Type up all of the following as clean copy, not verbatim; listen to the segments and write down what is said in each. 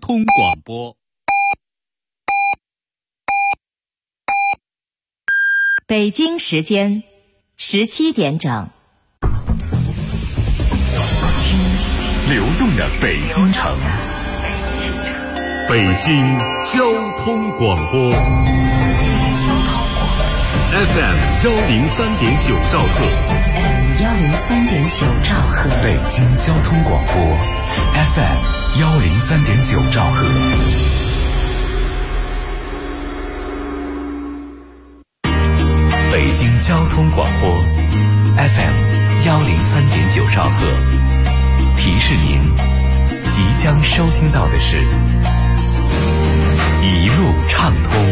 通广播。 北京时间17点整。 流动的北京城，北京交通广播 FM 103.9兆赫， 103.9兆赫， 北京交通广播 FM 103.9兆赫。北京交通广播 FM 103.9兆赫。提示您，即将收听到的是一路畅通。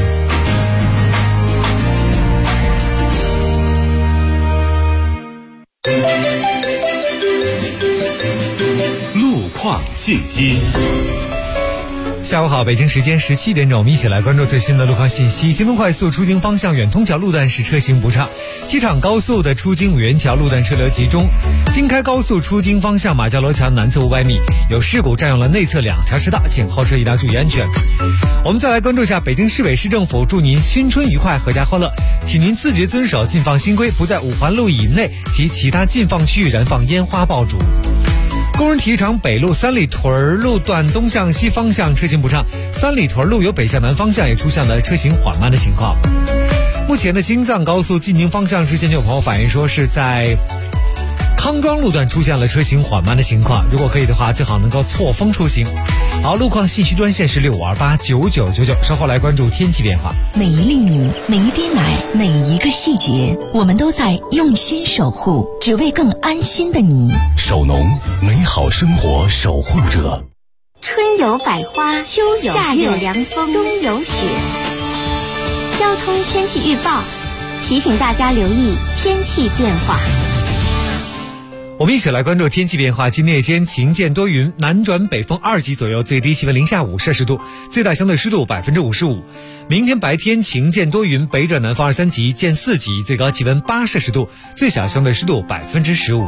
路况信息。 下午好，北京时间17点整，我们一起来关注最新的路况信息。京东快速出京方向远通桥路段是车行不畅，机场高速的出京五元桥路段车流集中，京开高速出京方向马家楼桥南侧500米有事故占用了内侧2条车道，请后车一定要注意安全。我们再来关注一下北京市委市政府祝您新春愉快，阖家欢乐，请您自觉遵守禁放新规，不在5环路以内及其他禁放区域燃放烟花爆竹。工人体育场北路三里屯路段东向西方向车行不畅，三里屯路由北向南方向也出现了车行缓慢的情况。目前的京藏高速进京方向之前就有朋友反映说是在康庄路段出现了车行缓慢的情况，如果可以的话最好能够错峰出行。好，路况信息专线是65289999，稍后来关注天气变化。 每一粒米，每一滴奶，每一个细节，我们都在用心守护，只为更安心的你。 首农，美好生活守护者。 春有百花，秋有夏有凉风，冬有雪。交通天气预报提醒大家留意天气变化。 我们一起来关注天气变化。今天夜间晴间多云，南转北风2级左右，最低气温零下5摄氏度，最大相对湿度55%。明天白天晴间多云，北转南风2、3级见4级，最高气温8摄氏度，最小相对湿度15%。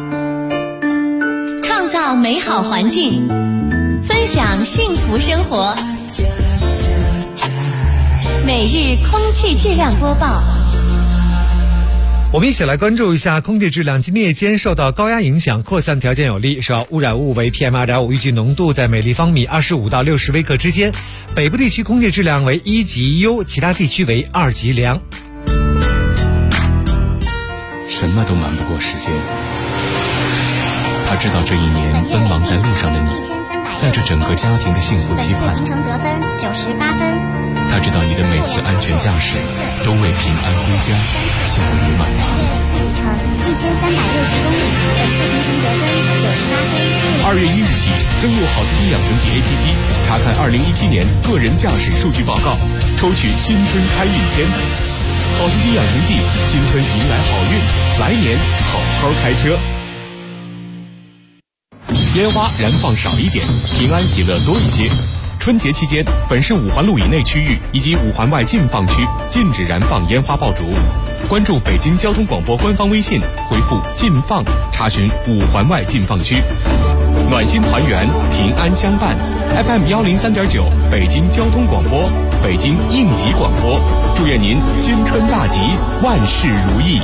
创造美好环境，分享幸福生活。每日空气质量播报。 我们一起来关注一下空气质量。今天夜间受到高压影响，扩散条件有利，受到污染物为 PM2.5， 预计浓度在每立方米25到60微克之间。北部地区空气质量为1级优，其他地区为2级良。 什么都瞒不过时间。他知道这一年奔忙在路上的你，在这整个家庭的幸福期盼。 行程得分98分。 他知道你的每次安全驾驶都为平安归家幸福满堂。 路程1360公里，本次行程得分98分。 2月1日起，登录好司机养成记 APP， 查看2017年个人驾驶数据报告，抽取新春开运签。好司机养成记，新春迎来好运，来年好好开车。烟花燃放少一点，平安喜乐多一些。春节期间，本市5环路以内区域以及5环外禁放区禁止燃放烟花爆竹。关注北京交通广播官方微信，回复“禁放”查询5环外禁放区。暖心团圆，平安相伴。FM 103.9，北京交通广播，北京应急广播，祝愿您新春大吉，万事如意。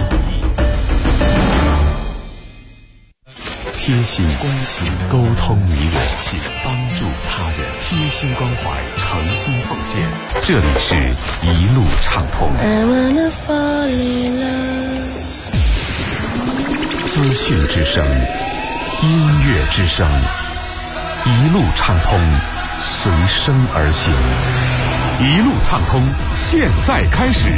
贴心关心，沟通你我，帮助他人，贴心关怀，诚心奉献。这里是一路畅通。资讯之声，音乐之声，一路畅通，随声而行。一路畅通，现在开始。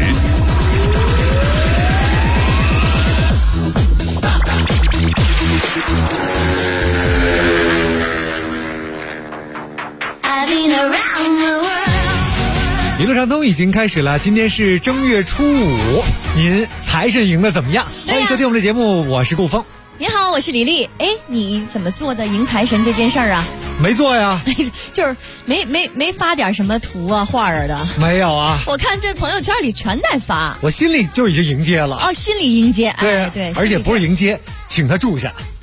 一路畅通已经开始了，今天是正月初5，您财神赢的怎么样？欢迎收听我们的节目，我是顾峰。 你好，我是李丽。哎，你怎么做的迎财神这件事儿啊？ 没做呀， 就是没发点什么图啊画儿的。 没有啊， 我看这朋友圈里全在发。 我心里就已经迎接了。 哦，心里迎接。 对、 哎、对， 而且不是迎接，请他住下。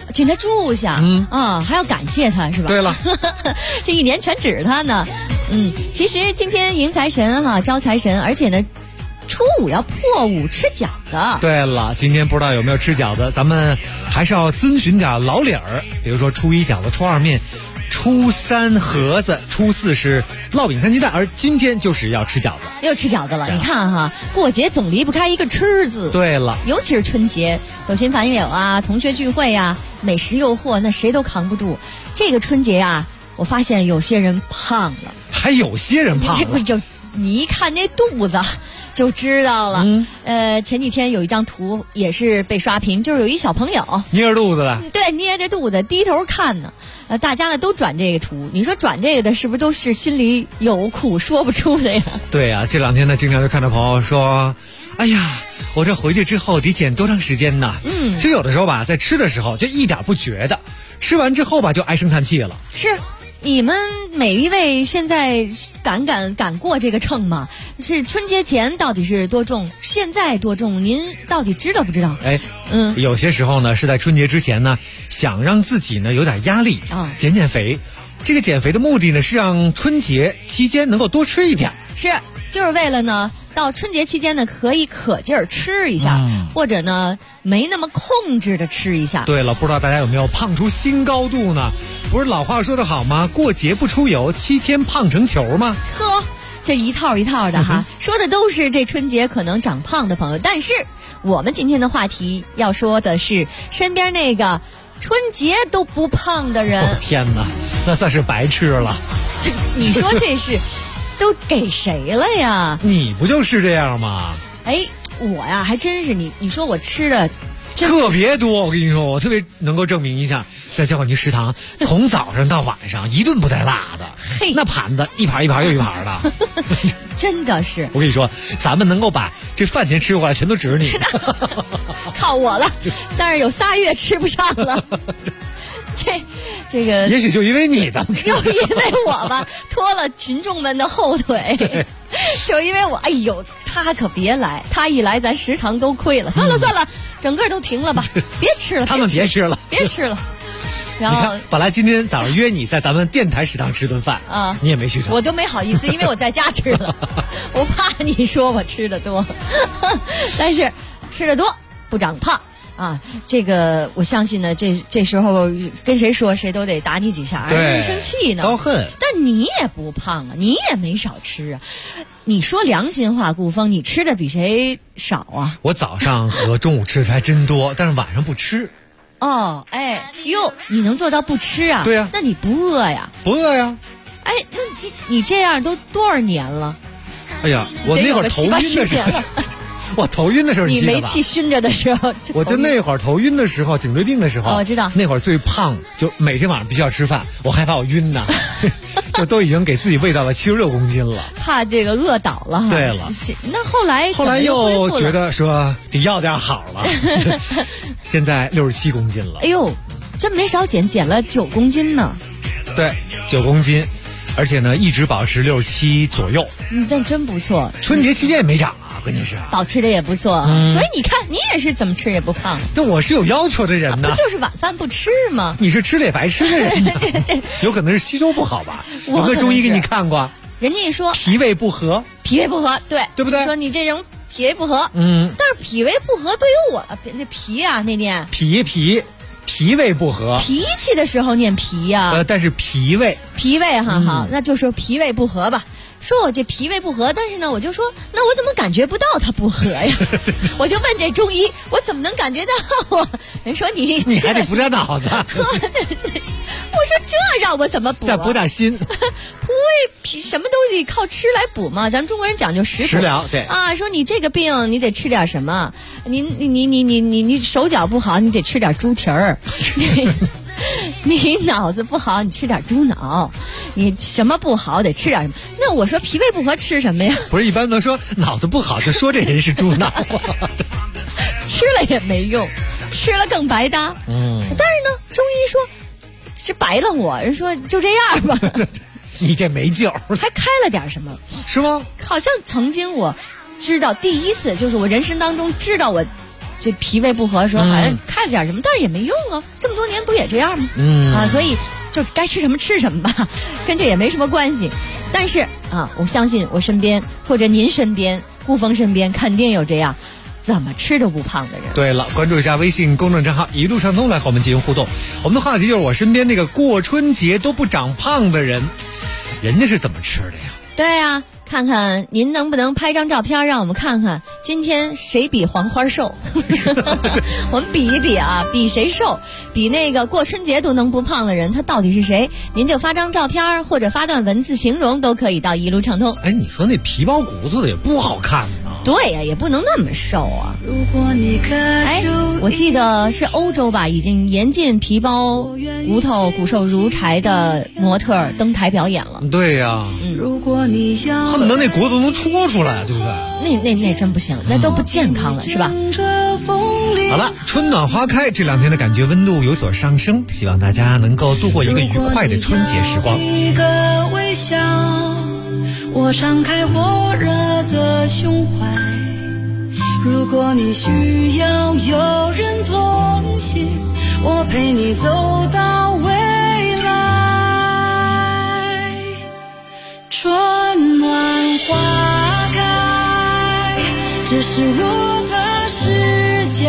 请他住下，还要感谢他是吧？ 对了， 这一年全指着他呢。其实今天迎财神招财神，而且呢，初五要破五吃饺子。 对了，今天不知道有没有吃饺子，咱们还是要遵循点老理儿，比如说初一饺子，初二面，初三盒子，初四是烙饼摊鸡蛋，而今天就是要吃饺子。 又吃饺子了，你看过节总离不开一个吃字。 对了， 尤其是春节，走亲访友同学聚会美食诱惑，那谁都扛不住。这个春节我发现有些人胖了， 还有些人胖了， 你一看那肚子就知道了。前几天有一张图也是被刷屏，就是有一小朋友捏着肚子了， 对，捏着肚子低头看呢。大家呢都转这个图，你说转这个的是不是都是心里有苦说不出的呀？对啊，这两天呢经常就看到朋友说，哎呀，我这回去之后得减多长时间呢？其实有的时候吧，在吃的时候就一点不觉得，吃完之后吧就唉声叹气了。是。你们每一位现在敢过这个秤吗？是春节前到底是多重，现在多重，您到底知道不知道？有些时候呢是在春节之前呢，想让自己呢有点压力减肥。这个减肥的目的呢是让春节期间能够多吃一点，就是为了呢到春节期间呢可以可劲儿吃一下，或者呢没那么控制的吃一下。对了，不知道大家有没有胖出新高度呢？不是老话说得好吗？过节不出游，7天胖成球吗？呵，这一套一套的说的都是这春节可能长胖的朋友。但是我们今天的话题要说的是身边那个春节都不胖的人。天哪，那算是白吃了。你说这是都给谁了呀？你不就是这样吗？我呀还真是，你说我吃的特别多，我跟你说，我特别能够证明一下，在教管局食堂从早上到晚上一顿不带落的，那盘子一盘一盘又一盘的，真的是。我跟你说，咱们能够把这饭钱吃过来，全都指你，靠我了。但是有3月吃不上了。这个也许就因为你的，又因为我吧拖了群众们的后腿，就因为我，哎呦，他可别来，他一来咱食堂都亏了。算了，整个都停了吧，别吃了，他们别吃了。然后本来今天早上约你在咱们电台食堂吃顿饭你也没去成，我都没好意思，因为我在家吃了，我怕你说我吃的多，但是吃的多不长胖。这个我相信呢，这时候跟谁说谁都得打你几下，对，生气呢，遭恨。但你也不胖你也没少吃你说良心话，顾峰，你吃的比谁少我早上和中午吃的还真多，但是晚上不吃。你能做到不吃啊？对呀，那你不饿呀？不饿呀。那你这样都多少年了？哎呀，我那会儿头晕的时候。我头晕的时候，你煤气熏着的时候，我就那会儿头晕的时候，颈椎病的时候，我知道那会儿最胖，就每天晚上必须要吃饭，我害怕我晕呢，就都已经给自己喂到了76公斤了，怕这个饿倒了。对了，那后来又觉得说得要点好了，现在67公斤了。哎呦，真没少减了9公斤呢。对，9公斤，而且呢一直保持67左右。但真不错，春节期间也没长。关键是保持的也不错，所以你看你也是怎么吃也不胖。这我是有要求的人呢，不就是晚饭不吃吗？你是吃了也白吃的人。对，有可能是吸收不好吧？我和中医给你看过，人家一说脾胃不和，对不对？说你这种脾胃不和，但是脾胃不和对于我那脾那念脾胃不和，脾气的时候念脾但是脾胃好，那就说脾胃不和吧。说我这脾胃不和，但是呢，我就说，那我怎么感觉不到它不和呀？我就问这中医，我怎么能感觉到啊？人说你还得补点脑子。我说这让我怎么补？再补点心。脾什么东西靠吃来补嘛？咱中国人讲究食疗，对说你这个病你得吃点什么？你手脚不好，你得吃点猪蹄儿。你脑子不好，你吃点猪脑；你什么不好，得吃点什么。那我说脾胃不和吃什么呀？不是一般都说脑子不好就说这人是猪脑，吃了也没用，吃了更白搭。但是呢，中医说是白了我，人说就这样吧。你这没救，还开了点什么？是吗？好像曾经我知道第一次，就是我人生当中知道我这脾胃不和的时候，好像看了点什么，但是也没用啊，这么多年不也这样吗？所以就该吃什么吃什么吧，跟这也没什么关系。但是我相信我身边或者您身边、顾峰身边肯定有这样怎么吃都不胖的人。对了，关注一下微信公众账号一路畅通来和我们进行互动。我们的话题就是我身边那个过春节都不长胖的人，人家是怎么吃的呀？对呀，看看您能不能拍张照片让我们看看今天谁比黄花瘦。我们比一比啊，比谁瘦，比那个过春节都能不胖的人他到底是谁。您就发张照片或者发段文字形容都可以到一路畅通。你说那皮包骨子的也不好看啊。对呀，也不能那么瘦啊。我记得是欧洲吧，已经严禁皮包骨头骨瘦如柴的模特登台表演了。对呀，恨不得那骨头能戳出来，对不对？那真不行，那都不健康了，是吧？好了，春暖花开，这2天的感觉温度有所上升，希望大家能够度过一个愉快的春节时光。一个微笑，我敞开火热的胸怀，如果你需要有人同行，我陪你走到未来。春暖花开，这是我的世界，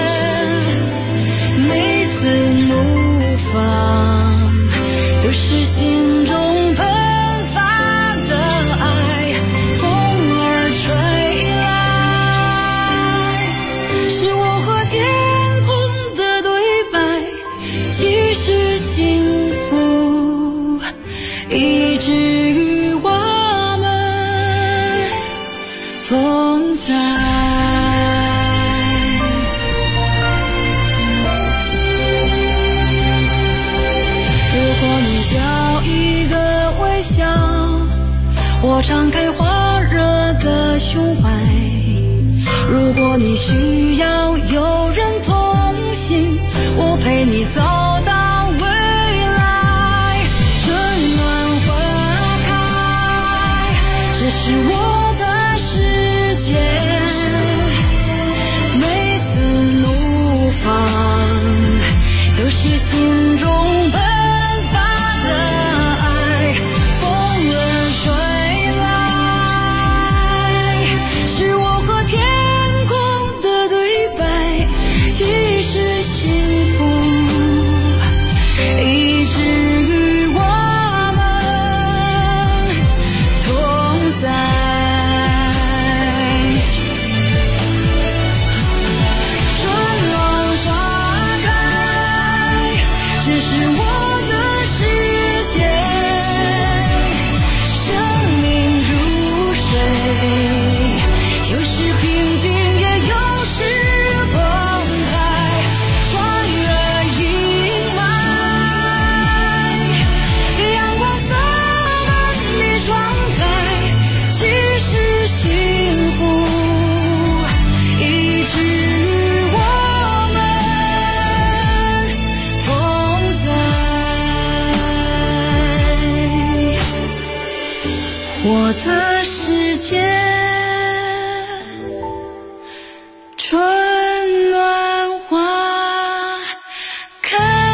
每次怒放都是心中喷发的爱，风儿吹来，是我和天空的对白，既是幸福，以至于我们同在。我敞开火热的胸怀，如果你需要有人同行，我陪你走到未来。春暖花开，这是我的世界，每次怒放都是心中奔发的爱，风儿吹我的世界，春暖花开。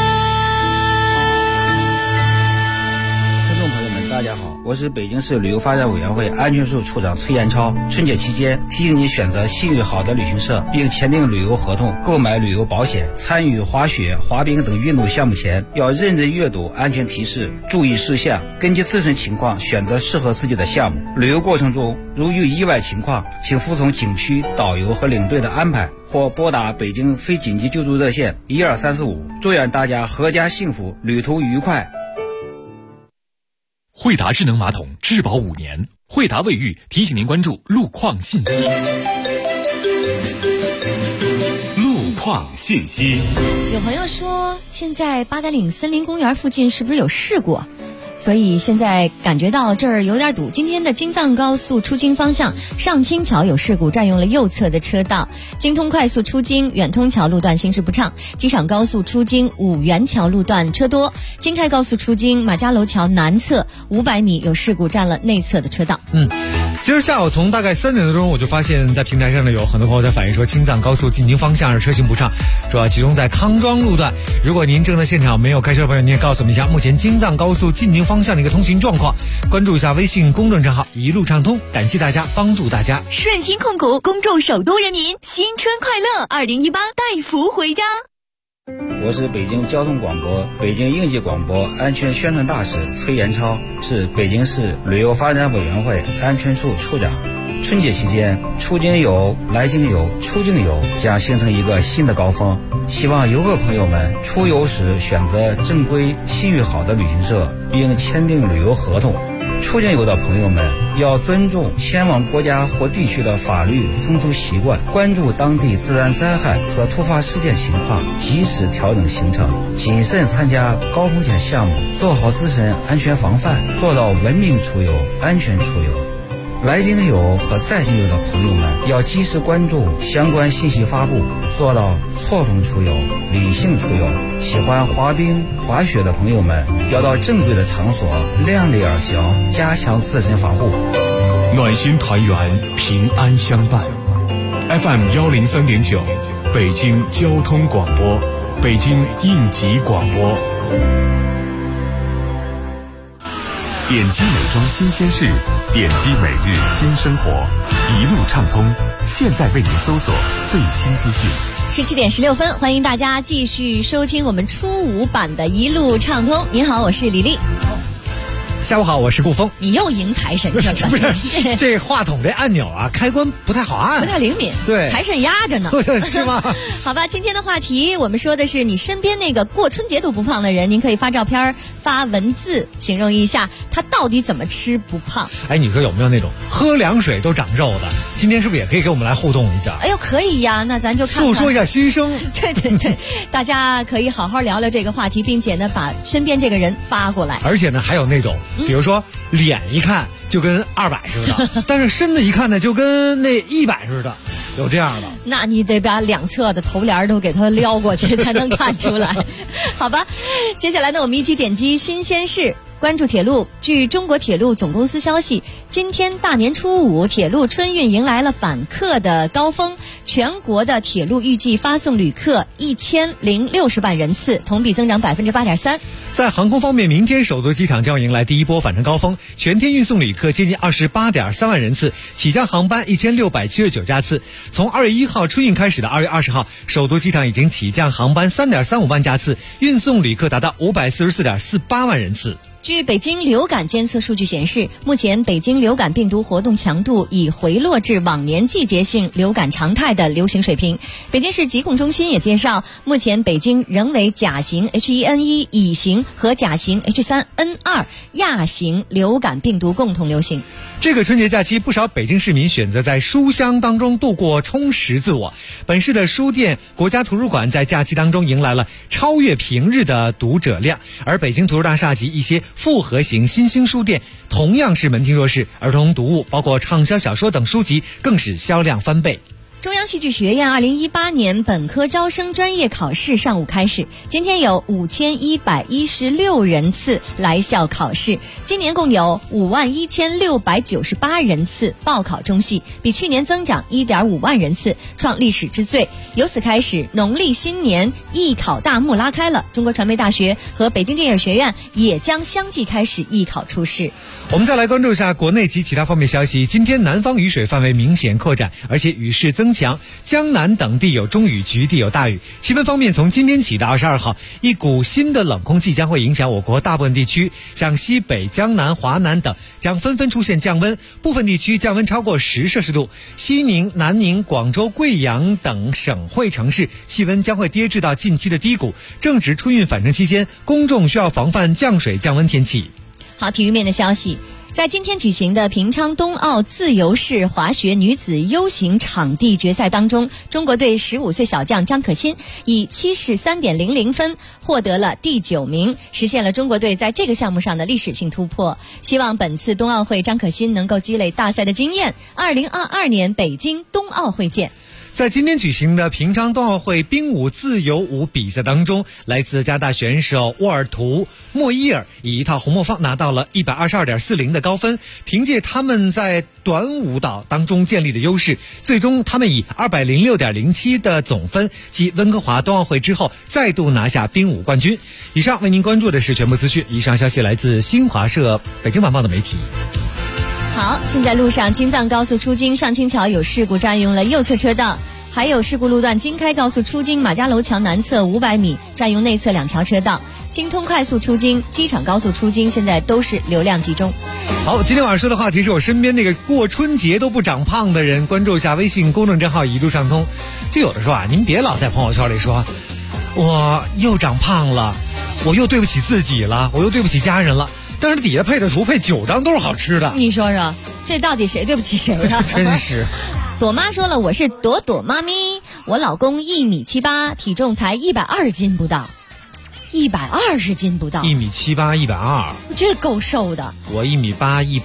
听众朋友们，大家好，我是北京市旅游发展委员会安全处处长崔延超。春节期间，提醒你选择信誉好的旅行社，并签订旅游合同，购买旅游保险。参与滑雪、滑冰等运动项目前，要认真阅读安全提示，注意事项，根据自身情况选择适合自己的项目。旅游过程中，如遇意外情况，请服从景区导游和领队的安排，或拨打北京非紧急救助热线12345。祝愿大家阖家幸福，旅途愉快。 惠达智能马桶质保5年，惠达卫浴提醒您关注路况信息。路况信息。 有朋友说，现在八达岭森林公园附近是不是有事故？所以现在感觉到这儿有点堵。今天的京藏高速出京方向上清桥有事故，占用了右侧的车道。京通快速出京远通桥路段行驶不畅，机场高速出京五元桥路段车多。京开高速出京马家楼桥南侧500米有事故，占了内侧的车道。 今儿下午从大概3点多钟，我就发现在平台上呢有很多朋友在反映说，京藏高速进京方向是车行不畅，主要集中在康庄路段。如果您正在现场没有开车的朋友，您也告诉我们一下目前京藏高速进京方向的一个通行状况。关注一下微信公众账号一路畅通，感谢大家，帮助大家。 顺鑫控股恭祝首都人民新春快乐，2018带福回家。 我是北京交通广播、北京应急广播安全宣传大使崔延超，是北京市旅游发展委员会安全处处长。春节期间，出京游、来京游、出境游将形成一个新的高峰，希望游客朋友们出游时选择正规、信誉好的旅行社，并签订旅游合同。出境游的朋友们要尊重前往国家或地区的法律风俗习惯，关注当地自然灾害和突发事件情况，及时调整行程，谨慎参加高风险项目，做好自身安全防范，做到文明出游、安全出游。来京游和在京游的朋友们要及时关注相关信息发布，做到错峰出游、理性出游。喜欢滑冰、滑雪的朋友们要到正规的场所，量力而行，加强自身防护。 暖心团圆，平安相伴。FM 103.9，北京交通广播，北京应急广播。 点击美妆新鲜事，点击每日新生活，一路畅通，现在为您搜索最新资讯。 17点16分，欢迎大家继续收听我们初5版的一路畅通。您好，我是李丽。 下午好，我是顾峰。 你又迎财神是吧？ 不是，这话筒这按钮啊，开关不太好按， 不太灵敏。 对， 财神压着呢， 是吗？ 好吧，今天的话题我们说的是你身边那个过春节都不胖的人，您可以发照片、发文字形容一下他到底怎么吃不胖。 哎，你说有没有那种喝凉水都长肉的？今天是不是也可以给我们来互动一下？ 哎呦，可以呀，那咱就看看诉说一下心声。 对对对，大家可以好好聊聊这个话题，并且呢，把身边这个人发过来。 而且呢，还有那种，比如说脸一看就跟200似的，但是身子一看呢就跟那100似的，有这样的。 那你得把两侧的头帘都给它撩过去才能看出来。好吧，接下来呢，我们一起点击新鲜事。关注铁路。据中国铁路总公司消息，今天大年初5，铁路春运迎来了访客的高峰，全国的铁路预计发送旅客1060万人次，同比增长8.3%。 在航空方面，明天首都机场将迎来第一波返程高峰，全天运送旅客接近28.3万人次，起降航班1679架次。从2月1号春运开始的2月20号，首都机场已经起降航班3.35万架次，运送旅客达到544.48万人次。 据北京流感监测数据显示，目前北京流感病毒活动强度已回落至往年季节性流感常态的流行水平。北京市疾控中心也介绍，目前北京仍为甲型 H1N1 乙型和甲型 H3N2 亚型流感病毒共同流行。 这个春节假期，不少北京市民选择在书香当中度过，充实自我。本市的书店、国家图书馆在假期当中迎来了超越平日的读者量，而北京图书大厦及一些复合型新兴书店同样是门庭若市，儿童读物包括畅销小说等书籍更是销量翻倍。 中央戏剧学院2018年本科招生专业考试上午开始，今天有5116人次来校考试，今年共有51698人次报考中戏，比去年增长1.5万人次，创历史之最。由此开始，农历新年艺考大幕拉开了，中国传媒大学和北京电影学院也将相继开始艺考初试。 我们再来关注一下国内及其他方面消息。今天南方雨水范围明显扩展，而且雨势增强，江南等地有中雨，局地有大雨。气温方面，从今天起到22号，一股新的冷空气将会影响我国大部分地区，像西北、江南、华南等将纷纷出现降温，部分地区降温超过10摄氏度。西宁、南宁、广州、贵阳等省会城市气温将会跌至到近期的低谷。正值春运返程期间，公众需要防范降水降温天气。 好，体育面的消息。在今天举行的平昌冬奥自由式滑雪女子 U 型场地决赛当中，中国队15岁小将张可欣以73.00分获得了第9名，实现了中国队在这个项目上的历史性突破。希望本次冬奥会张可欣能够积累大赛的经验，2022年北京冬奥会见。 在今天举行的平昌冬奥会冰舞自由舞比赛当中，来自加拿大选手沃尔图莫伊尔以一套红磨坊拿到了122.40的高分，凭借他们在短舞蹈当中建立的优势，最终他们以206.07的总分继温哥华冬奥会之后再度拿下冰舞冠军。以上为您关注的是全部资讯，以上消息来自新华社北京晚报的媒体。 好，现在路上京藏高速出京上清桥有事故，占用了右侧车道，还有事故路段京开高速出京马家楼桥南侧500米，占用内侧2条车道。京通快速出京、机场高速出京现在都是流量集中。 好，今天晚上说的话题是我身边那个过春节都不长胖的人，关注一下微信公众账号一路畅通。就有的说啊，您别老在朋友圈里说我又长胖了，我又对不起自己了，我又对不起家人了，但是底下配的图配9张都是好吃的。 你说说，这到底谁对不起谁啊？ 真是。 朵妈说了，我是朵朵妈咪，我老公1.78米，体重才120斤不到，120斤不到 ，1.78米120， 我觉得够瘦的。 我1.8米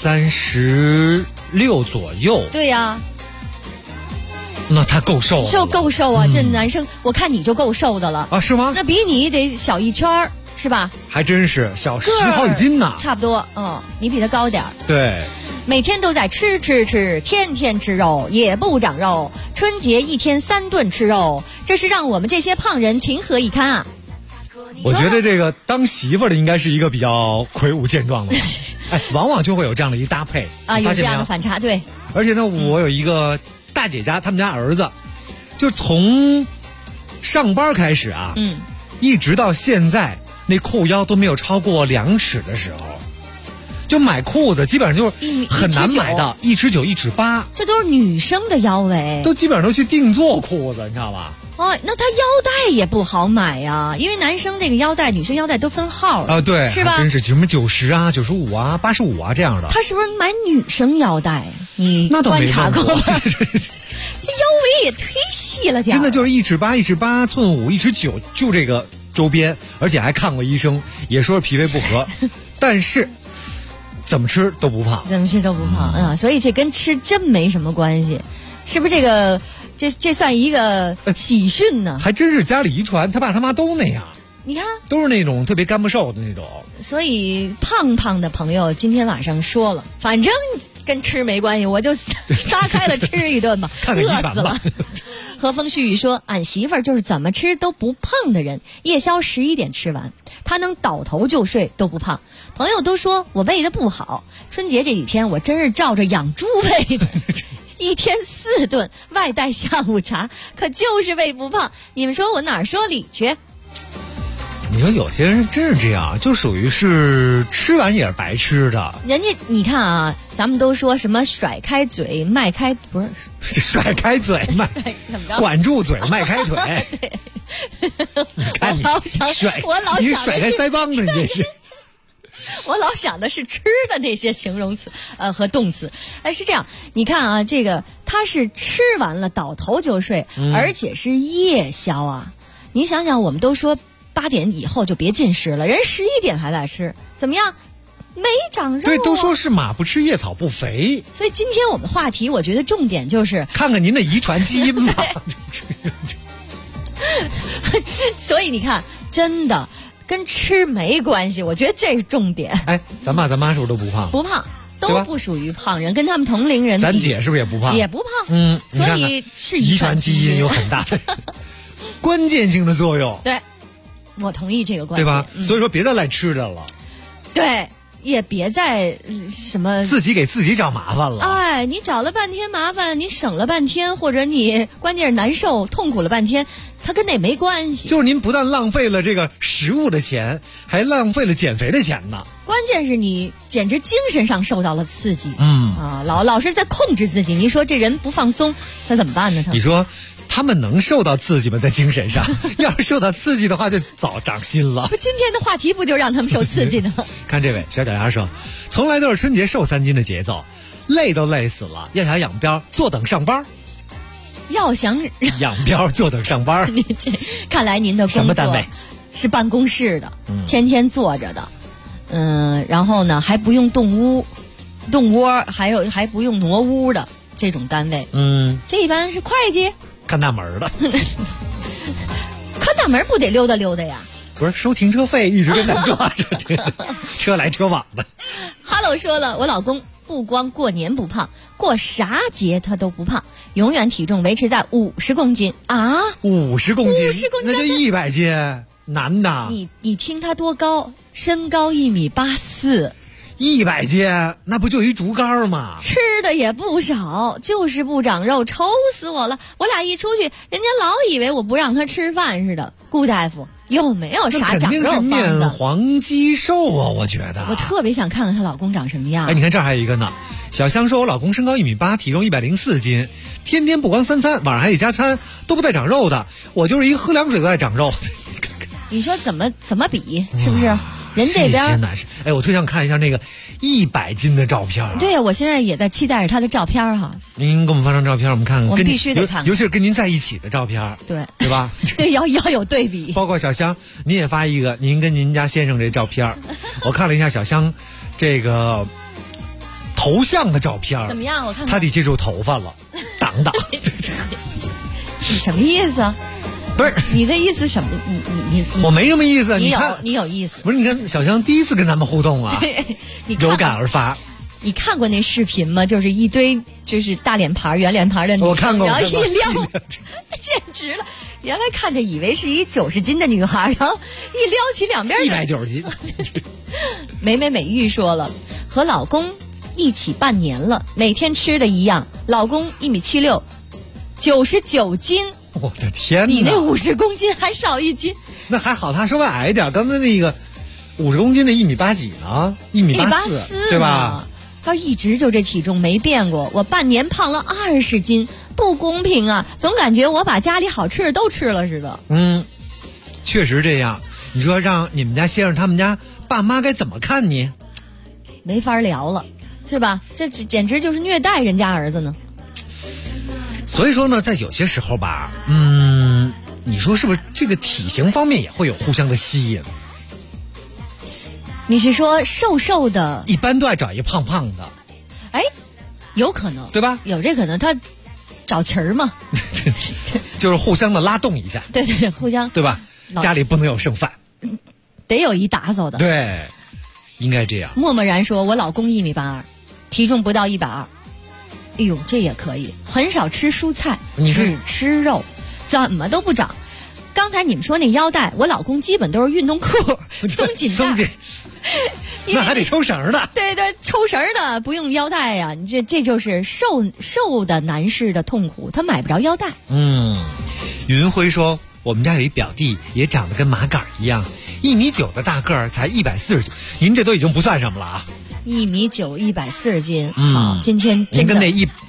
136左右。 对呀， 那他够瘦了， 够瘦啊！这男生，我看你就够瘦的了啊？是吗？ 那比你得小1圈是吧？ 还真是小10好几斤呢。 差不多，你比他高点儿。 对。 每天都在吃，天天吃肉也不长肉，春节1天3顿吃肉，这是让我们这些胖人情何以堪啊！ 我觉得这个当媳妇的应该是一个比较魁梧健壮的吧，往往就会有这样的一搭配啊，有这样的反差，对。 而且呢，我有一个大姐家，他们家儿子，就从上班开始啊，一直到现在，那裤腰都没有超过2尺的时候。就买裤子基本上就是很难买到1尺9、1尺8， 这都是女生的腰围， 都基本上都去定做裤子，你知道吧？ 哦，那他腰带也不好买呀，因为男生这个腰带、女生腰带都分号啊，对， 是吧？ 真是什么90啊、95啊、85啊这样的。 他是不是买女生腰带？你观察过吗？这腰围也忒细了点， 真的就是1尺8、1尺8寸5、1尺9，就这个周边，而且还看过医生，也说是脾胃不和，但是。怎么吃都不胖， 所以这跟吃真没什么关系，是不是？这算一个喜讯呢？ 还真是家里遗传，他爸他妈都那样。 你看， 都是那种特别干不瘦的那种。 所以胖的朋友今天晚上说了，反正跟吃没关系，我就撒开了吃一顿吧，饿死了。和风细雨说，俺媳妇儿就是怎么吃都不胖的人，夜宵11点吃完，她能倒头就睡都不胖。朋友都说我喂的不好，春节这几天我真是照着养猪喂的，1天4顿，外带下午茶，可就是喂不胖。你们说我哪儿说理去？ 你说有些人真是这样，就属于是吃完也是白吃的。 人家你看啊，咱们都说什么甩开嘴迈开，不是甩开嘴迈，管住嘴迈开腿。你看你甩开腮帮子，你这是。 我老想的是吃的那些形容词和动词，是这样。你看啊，这个他是吃完了倒头就睡，而且是夜宵啊。你想想，我们都说8点以后就别进食了，人11点还在吃，怎么样？没长肉、啊。 对，都说是马不吃夜草不肥。 所以今天我们的话题，我觉得重点就是看看您的遗传基因吧。 所以你看，真的。跟吃没关系，我觉得这是重点。 哎，咱爸咱妈是不是都不胖？ 不胖，都不属于胖人，跟他们同龄人比。 咱姐是不是也不胖？ 也不胖。所以是遗传基因有很大的关键性的作用。 对，我同意这个观点， 对吧？所以说别再赖吃的了。 对，也别再什么自己给自己找麻烦了。 哎，你找了半天麻烦，你省了半天，或者你关键是难受痛苦了半天。它跟那没关系， 就是您不但浪费了这个食物的钱，还浪费了减肥的钱呢。 关键是你简直精神上受到了刺激，老是在控制自己。你说这人不放松，他怎么办呢？ 你说他们能受到刺激吗？在精神上，要是受到刺激的话，就早长心了。 今天的话题不就让他们受刺激呢？ 看这位小脚丫说，从来都是春节瘦3斤的节奏，累都累死了，要想养膘，坐等上班。 要想养膘坐等上班， 看来您的工作什么单位是办公室的，天天坐着的，然后呢还不用动窝，还不用挪屋的， 这种单位，这一般是会计， 看大门的， 看大门不得溜达溜达呀？ 不是收停车费，一直跟咱抓着车来车往的。 Hello 说了，我老公不光过年不胖，过啥节他都不胖，永远体重维持在50公斤啊 ！50公斤 ，50公斤， 那就100斤，男的。 你听他多高，身高1.84米 ，100斤，那不就一竹竿吗？ 吃的也不少，就是不长肉，愁死我了。我俩一出去，人家老以为我不让他吃饭似的。顾大夫有没有啥长肉方子？ 肯定是面黄肌瘦啊，我觉得。 我特别想看看她老公长什么样。 哎，你看这儿还有一个呢。小香说，我老公身高1.8米，体重104斤，天天不光3餐，晚上还得加餐，都不带长肉的。我就是一个喝凉水都带长肉。 你说怎么比？是不是？人这边这些男士，哎，我特想看一下那个100斤的照片。 对呀，我现在也在期待着他的照片哈。 您给我们发张照片，我们看看。 我们必须得看看， 尤其是跟您在一起的照片。对吧？ 对，要有对比。 包括小香，您也发一个您跟您家先生这照片。我看了一下小香这个头像的照片， 怎么样？我看他得记住头发了，挡。 你什么意思啊？ 不是你的意思什么？你我没什么意思。 你有意思。 不是，你看小香第一次跟咱们互动啊， 对，你有感而发。 你看过那视频吗？就是一堆就是大脸盘、圆脸盘的女生， 我看过， 然后一撩，简直了！原来看着以为是一90斤的女孩，然后一撩起两边 190斤。 美玉说了，和老公一起半年了，每天吃的一样。老公1.76米，99斤。 我的天哪！ 你那50公斤还少1斤。 那还好，他稍微矮一点。刚才那个50公斤的1.8米几呢？1.84米，对吧？ 他一直就这体重没变过，我半年胖了20斤，不公平啊！总感觉我把家里好吃的都吃了似的。 确实这样。你说让你们家先生他们家爸妈该怎么看你？ 没法聊了，是吧？这简直就是虐待人家儿子呢。 所以说呢，在有些时候吧，你说是不是这个体型方面也会有互相的吸引？ 你是说瘦瘦的一般都爱找一胖胖的？ 哎，有可能， 对吧？ 有这可能，他找旗儿嘛， 就是互相的拉动一下。 对，互相， 对吧？家里不能有剩饭， 得有一打扫的。 对，应该这样。 默默然说，我老公1.82米，体重不到120。哎呦，这也可以，很少吃蔬菜，只吃肉，怎么都不长。刚才你们说那腰带，我老公基本都是运动裤，松紧带， 那还得抽绳的。 对，抽绳的不用腰带呀，你这就是瘦的男士的痛苦，他买不着腰带。 云辉说，我们家有一表弟也长得跟麻杆一样，1.9米的大个儿，才140斤，您这都已经不算什么了啊。 1.9米140斤，好，今天真的您跟那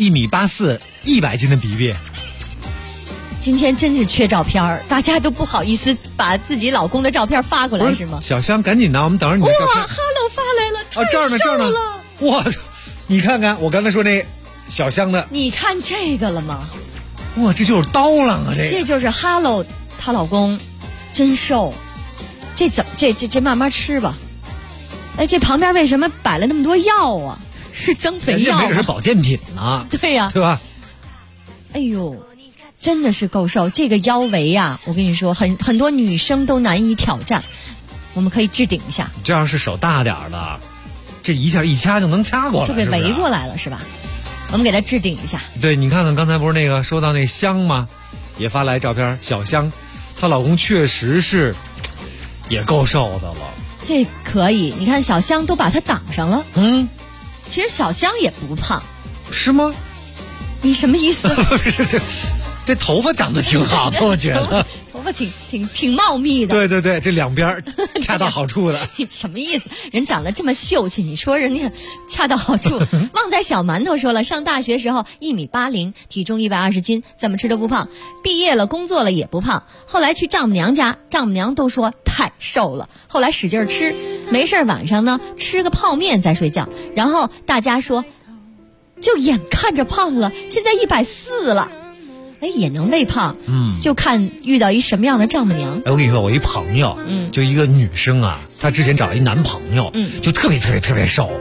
1.84米100斤的比比。 今天真是缺照片，大家都不好意思把自己老公的照片发过来，是吗？ 小香，赶紧的，我们等着你的照片。 哇 ，Hello 发来了，太这儿呢，这儿呢。哇，你看看我刚才说那小香的， 你看这个了吗？ 哇，这就是刀郎啊！ 这就是 Hello 她老公，真瘦。这怎么这慢慢吃吧？哎，这旁边为什么摆了那么多药啊？是增肥药吗？ 这是保健品呢。 对呀， 对吧？ 哎呦。真的是够瘦，这个腰围啊，我跟你说，很多女生都难以挑战。我们可以置顶一下。 这样是手大点的，这一下一掐就能掐过来， 就被围过来了，是吧？我们给它置顶一下。 对，你看看刚才不是那个说到那香吗？也发来照片，小香，她老公确实是也够瘦的了。 这可以，你看小香都把它挡上了。其实小香也不胖， 是吗？ 你什么意思？ 不是。这头发长得挺好的，我觉得头发挺茂密的。 对，这两边恰到好处的。 什么意思？人长得这么秀气，你说人家恰到好处？旺仔小馒头说了，上大学时候1.80米，体重120斤，怎么吃都不胖。毕业了，工作了也不胖。后来去丈母娘家，丈母娘都说太瘦了。后来使劲吃，没事晚上呢吃个泡面再睡觉。然后大家说，就眼看着胖了，现在140了。哎，也能微胖，就看遇到一什么样的丈母娘。 哎，我跟你说，我一朋友，就一个女生啊，她之前找了一男朋友，就特别瘦，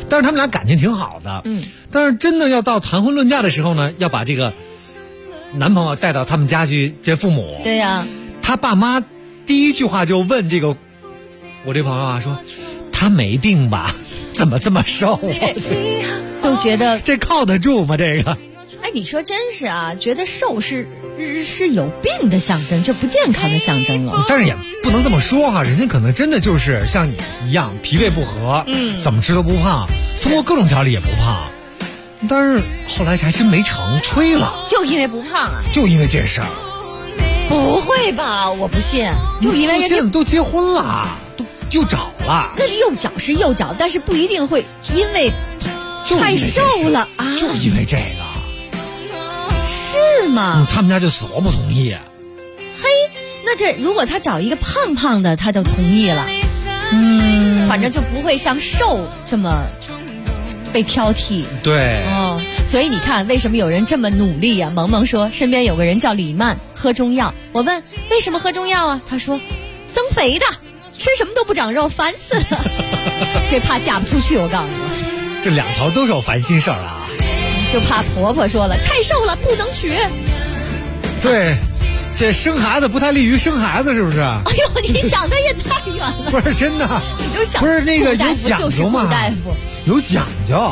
但是他们俩感情挺好的。但是真的要到谈婚论嫁的时候呢，要把这个男朋友带到他们家去见父母。 对呀， 他爸妈第一句话就问这个我这朋友啊，说他没病吧？怎么这么瘦？ 都觉得这靠得住吗？这个？ 哎，你说真是啊，觉得瘦是有病的象征，这不健康的象征了。 但是也不能这么说哈，人家可能真的就是像你一样脾胃不和，怎么吃都不胖，通过各种调理也不胖。但是后来还真没成，吹了。 就因为不胖啊？ 就因为这事儿？ 不会吧，我不信。就因为人家都结婚了，都又找了。 那又找是又找，但是不一定会因为太瘦了啊。 就因为这个。 是吗？ 他们家就死活不同意。 嘿，那这如果他找一个胖胖的，他都同意了。反正就不会像瘦这么被挑剔。 对。 所以你看，为什么有人这么努力啊？萌萌说身边有个人叫李曼，喝中药。我问为什么喝中药啊？他说增肥的，吃什么都不长肉，烦死了。这怕嫁不出去，我告诉你。 这两头都是有烦心事儿啊。 就怕婆婆说了太瘦了不能娶。 对，这生孩子不太利于生孩子，是不是？哎呦，你想的也太远了。 不是真的， 你就想不是那个有讲究吗？ 大夫有讲究。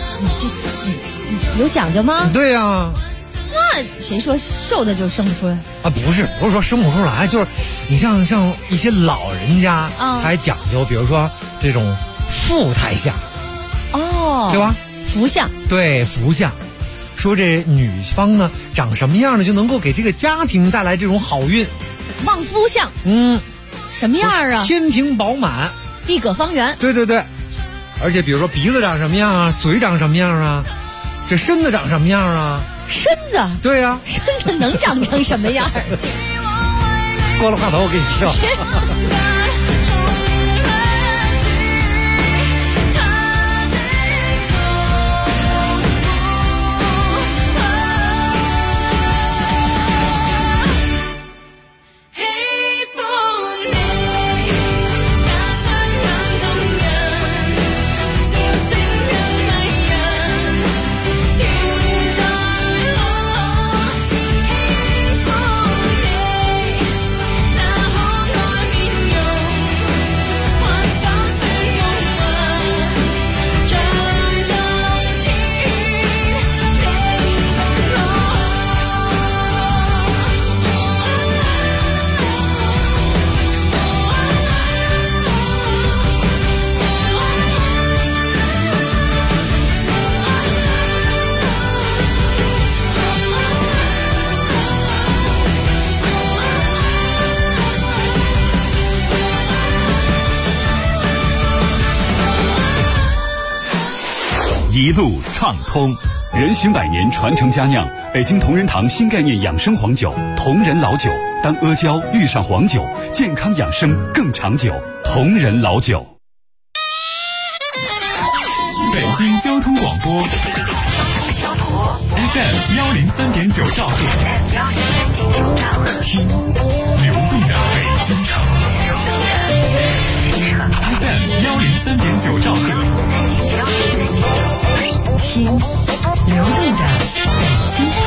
有讲究吗？ 对呀。 那谁说瘦的就生不出来啊？不是说生不出来，就是你像一些老人家，他还讲究，比如说这种富态相。对吧？ 福相。 对，福相。说这女方呢长什么样呢，就能够给这个家庭带来这种好运。 旺夫相。什么样啊？ 天庭饱满， 地阁方圆。 对。而且比如说鼻子长什么样啊，嘴长什么样啊，这身子长什么样啊？ 身子？ 对呀。 身子能长成什么样？ 过了话头我给你说。 一路畅通，人行百年传承佳酿，北京同仁堂新概念养生黄酒，同仁老酒。当阿胶遇上黄酒，健康养生更长久。同仁老酒。 北京交通广播 FM 103.9兆赫，听流动的北京城。FM 103.9兆赫， 听流动的北京城。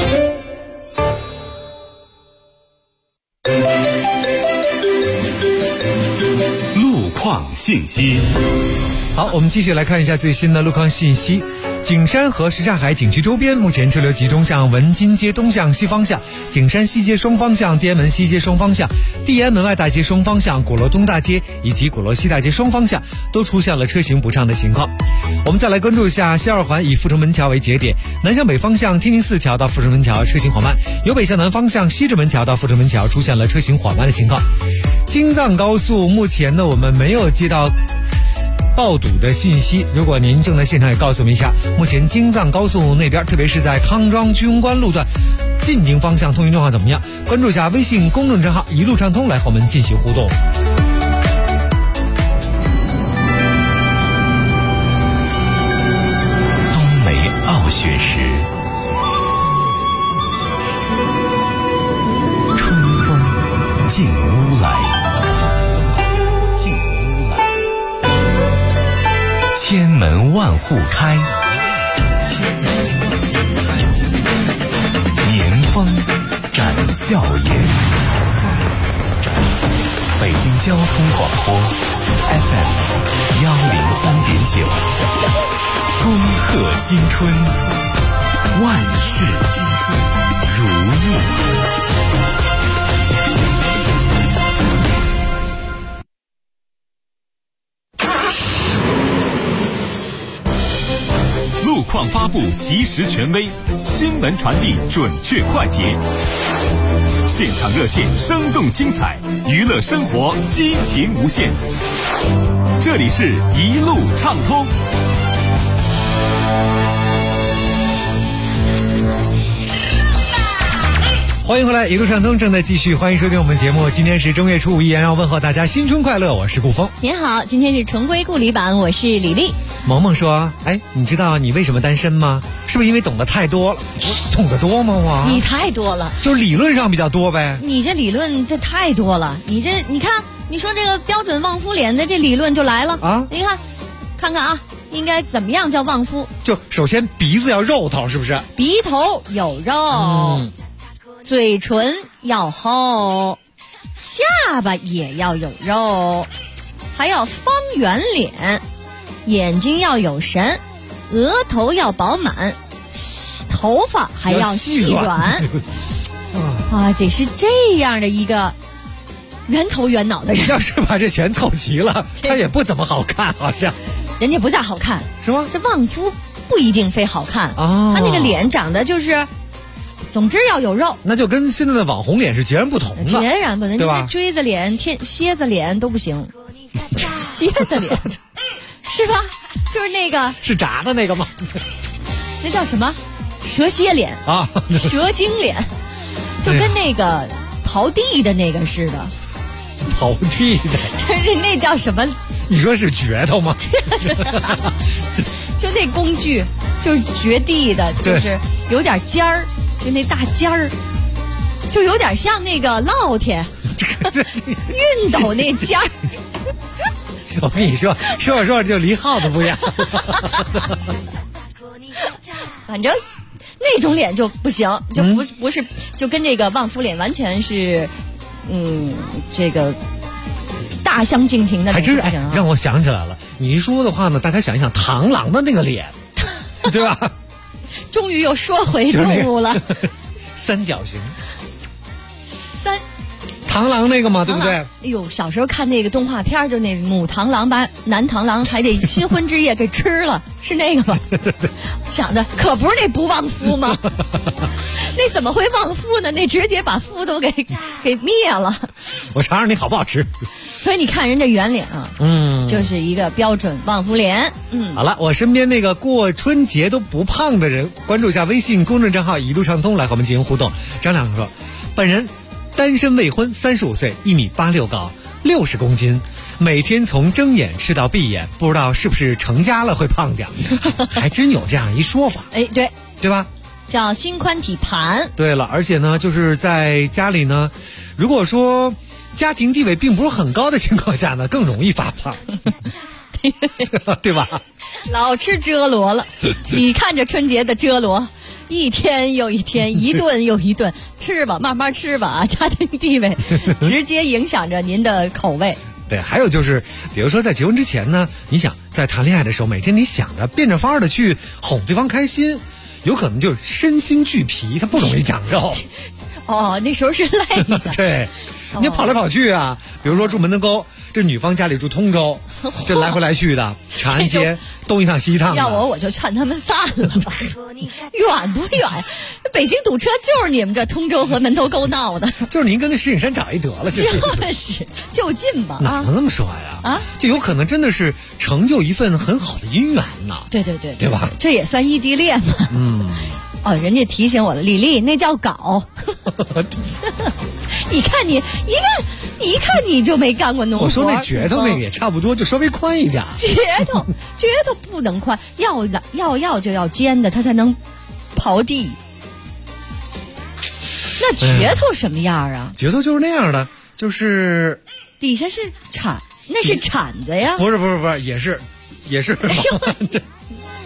路况信息。 好，我们继续来看一下最新的路况信息。景山和什刹海景区周边目前车流集中向文津街东向西方向、景山西街双方向、地安门西街双方向、地安门外大街双方向、鼓楼东大街以及鼓楼西大街双方向都出现了车行不畅的情况。我们再来关注一下西二环以阜成门桥为节点，南向北方向天宁寺桥到阜成门桥车行缓慢，由北向南方向西直门桥到阜成门桥出现了车行缓慢的情况。京藏高速目前呢，我们没有接到爆堵的信息，如果您正在现场也告诉我们一下，目前京藏高速那边，特别是在康庄居庸关路段进京方向通行状况怎么样？关注一下微信公众账号一路畅通来和我们进行互动。 冬梅傲雪时，春风进屋来，千门万互开，年风展笑颜。北京交通广播 FM 103.9，恭贺新春，万事如意。 路况发布及时权威，新闻传递准确快捷，现场热线生动精彩，娱乐生活激情无限。这里是一路畅通。 欢迎回来，一路畅通正在继续，欢迎收听我们节目。今天是正月初五，依然要问候大家新春快乐，我是顾峰。 您好，今天是重归故里版，我是李丽。 萌萌说：“哎，你知道你为什么单身吗？是不是因为懂得太多了？我懂得多吗？我你太多了， 就是理论上比较多呗。 你这理论这太多了，你看，你说这个标准旺夫脸的这理论就来了啊！你看看啊，应该怎么样叫旺夫？ 就首先鼻子要肉头，是不是？ 鼻头有肉，嘴唇要厚，下巴也要有肉，还要方圆脸。”眼睛要有神，额头要饱满，头发还要细软啊，得是这样的一个圆头圆脑的人。 要是把这全凑齐了，他也不怎么好看，好像人家不再好看， 是吗？ 这旺夫不一定非好看啊，他那个脸长得就是，总之要有肉， 那就跟现在的网红脸是截然不同的， 截然不同， 对吧？ 锥子脸、蝎子脸都不行，蝎子脸。是吧？就是那个是炸的那个吗？ 那叫什么？蛇蝎脸啊，蛇精脸，就跟那个刨地的那个似的。 刨地的， 那叫什么？ 你说是镢头吗？ 就那工具，就是掘地的，就是有点尖儿，就那大尖儿，就有点像那个烙铁熨斗那尖儿。 我跟你说就离耗子不一样。 反正那种脸就不行，就不是就跟这个旺夫脸完全是这个大相径庭的。 还真是让我想起来了，你一说的话呢，大家想一想螳螂的那个脸，对吧？ 终于又说回动物了。 三角形螳螂那个嘛，对不对？ 哎呦，小时候看那个动画片，就那母螳螂把男螳螂还得新婚之夜给吃了，是那个吧？ 对。 想着可不是那不旺夫吗？那怎么会旺夫呢？那直接把夫都给灭了。 我尝尝你好不好吃。 所以你看人家圆脸啊，就是一个标准旺夫脸。 好了，我身边那个过春节都不胖的人，关注一下微信公众账号一路畅通，来和我们进行互动。张亮说，本人单身未婚，35岁，1.86米高，60公斤，每天从睁眼吃到闭眼，不知道是不是成家了会胖点。还真有这样一说法。 哎，对吧？ 叫心宽体盘。 对了，而且呢，就是在家里呢，如果说家庭地位并不是很高的情况下呢，更容易发胖。对吧？ 老吃遮罗了，你看着春节的遮罗。一天又一天，一顿又一顿，吃吧，慢慢吃吧，家庭地位直接影响着您的口味。 对，还有就是，比如说在结婚之前呢，你想在谈恋爱的时候，每天你想着变着法儿的去哄对方开心，有可能就是身心俱疲，他不容易长肉。 那时候是累的。 对，你跑来跑去啊，比如说住门头沟，这女方家里住通州，这来回来去的，长安街东一趟西一趟的。 要我就劝他们散了吧，远不远？北京堵车就是你们这通州和门头沟闹的。 就是您跟那石景山找一得了， 就是就近吧。 哪能这么说呀？就有可能真的是成就一份很好的姻缘呢。 对吧？这也算异地恋嘛。人家提醒我了，李丽，那叫搞。你看你一看你就没干过农活。 我说那镢头那个也差不多，就稍微宽一点。 镢头不能宽，要就要尖的，它才能刨地。那镢头什么样啊？ 镢头就是那样的，就是底下是铲，那是铲子呀。 不是，也是。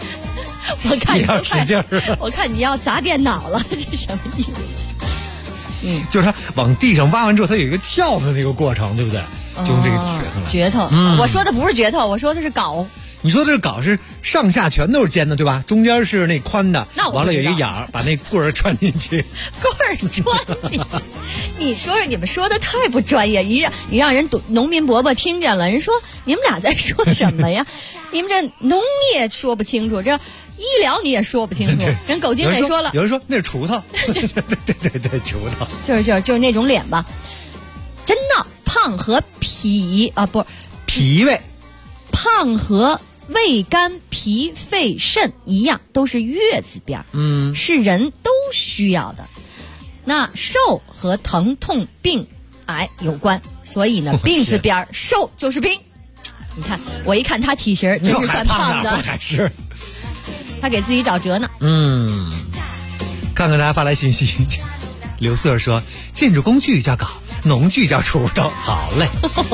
我看你要使劲儿， 我看你要砸电脑了，这什么意思？ 就是它往地上挖完之后，它有一个撬的那个过程，对不对？就用这个镢头。我说的不是镢头，我说的是镐。 你说这个镐是上下全都是尖的，对吧？中间是那宽的，完了有一个眼儿，把那棍儿穿进去。 棍儿穿进去？你说你们说的太不专业，你让人农民伯伯听见了，人说你们俩在说什么呀？你们这农业说不清楚，这医疗你也说不清楚。人狗经理说了， 有人说那是锄头，对，锄头， 就是那种脸吧。真的，胖和脾胃，胖和胃肝脾肺肾一样，都是月字边，是人都需要的。那瘦和疼痛病癌有关，所以呢，病字边瘦就是病。你看，我一看他体型，真是算胖的， 还是他给自己找辙呢。 看看大家发来信息，刘四儿说，建筑工具叫镐，农具叫锄头。好嘞。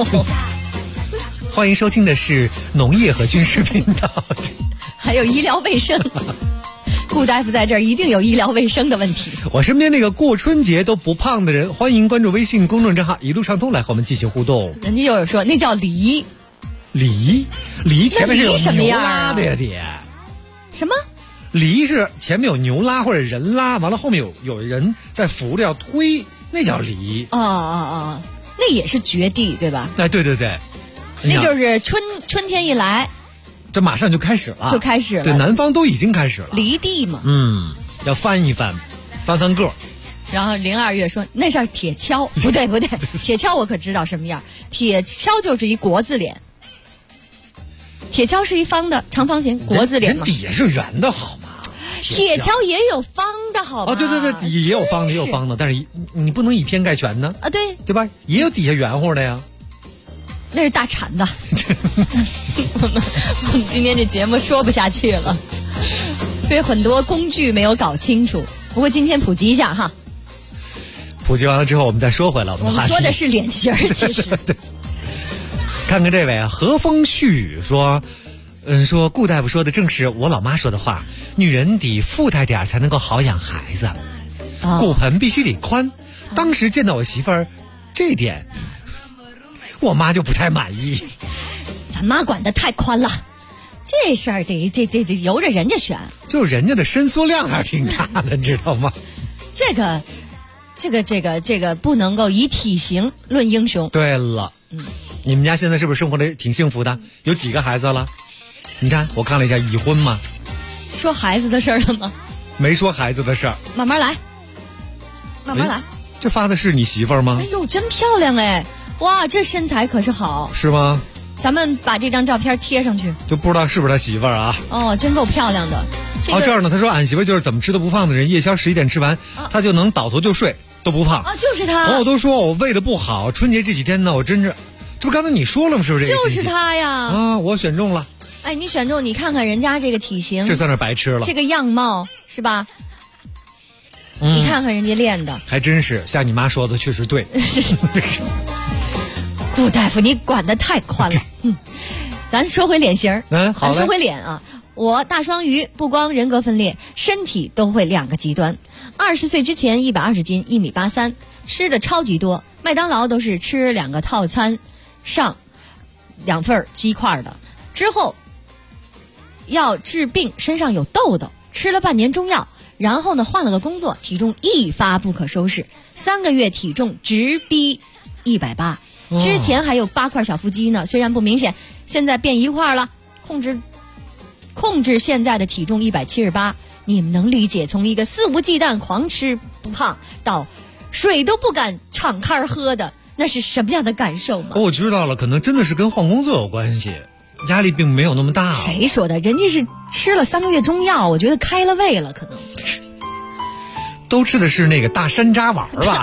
欢迎收听的是农业和军事频道， 还有医疗卫生。顾大夫在这儿一定有医疗卫生的问题。 我身边那个过春节都不胖的人，欢迎关注微信公众账号一路畅通来和我们进行互动。 人家又有说那叫梨前面是有牛拉的呀，爹。什么？ 梨是前面有牛拉或者人拉，完了后面有人在扶着要推，那叫梨。 那也是绝地对吧？ 哎，对， 那就是春天一来， 这马上就开始了，对，南方都已经开始了犁地嘛。 要翻一翻个。 然后02月说那是铁锹，不对，铁锹我可知道什么样，铁锹就是一国字脸，铁锹是一方的长方形国字脸嘛， 底下是圆的好吗？ 铁锹也有方的好吗？ 对，底下也有方的，但是你不能以偏概全呢。对吧？也有底下圆乎的呀。 那是大铲子。我们今天这节目说不下去了，所以很多工具没有搞清楚。不过今天普及一下哈。 普及完了之后，我们再说回来。我们说的是脸型，其实。 对。看看这位和风细雨说，说顾大夫说的正是我老妈说的话，女人得富态点才能够好养孩子，骨盆必须得宽。当时见到我媳妇儿这点，我妈就不太满意。 咱妈管得太宽了，这事儿得由着人家选。 就是人家的伸缩量还是挺大的，你知道吗？ 这个不能够以体型论英雄。 对了，你们家现在是不是生活的挺幸福的？有几个孩子了？你看，我看了一下，已婚吗？ 说孩子的事儿了吗？ 没说孩子的事儿。 慢慢来。 这发的是你媳妇儿吗？ 哎呦，真漂亮哎！哇，这身材可是好。 是吗？ 咱们把这张照片贴上去。 就不知道是不是他媳妇儿啊？ 真够漂亮的。 这儿呢，他说俺媳妇就是怎么吃都不胖的人，夜宵11点吃完，他就能倒头就睡，都不胖。 就是他。 朋友都说我胃的不好，春节这几天呢，我真是，这不刚才你说了吗？是不是这个？ 就是他呀。 我选中了。 哎，你选中，你看看人家这个体型， 这算是白吃了。 这个样貌是吧？你看看人家练的， 还真是像你妈说的，确实对。 顾大夫，你管得太宽了。咱说回脸型。 好嘞。 咱说回脸啊，我大双鱼不光人格分裂，身体都会两个极端。20岁之前120斤，1.83米，吃的超级多，麦当劳都是吃2个套餐上2份鸡块的。之后要治病，身上有痘痘，吃了半年中药，然后呢换了个工作，体重一发不可收拾，3个月体重直逼180。之前还有8块小腹肌呢，虽然不明显，现在变1块了，控制现在的体重178。你们能理解从一个肆无忌惮狂吃不胖到水都不敢敞开喝的那是什么样的感受吗？ 我知道了，可能真的是跟换工作有关系，压力并没有那么大。 谁说的？人家是吃了3个月中药，我觉得开了胃了，可能都吃的是那个大山楂丸吧。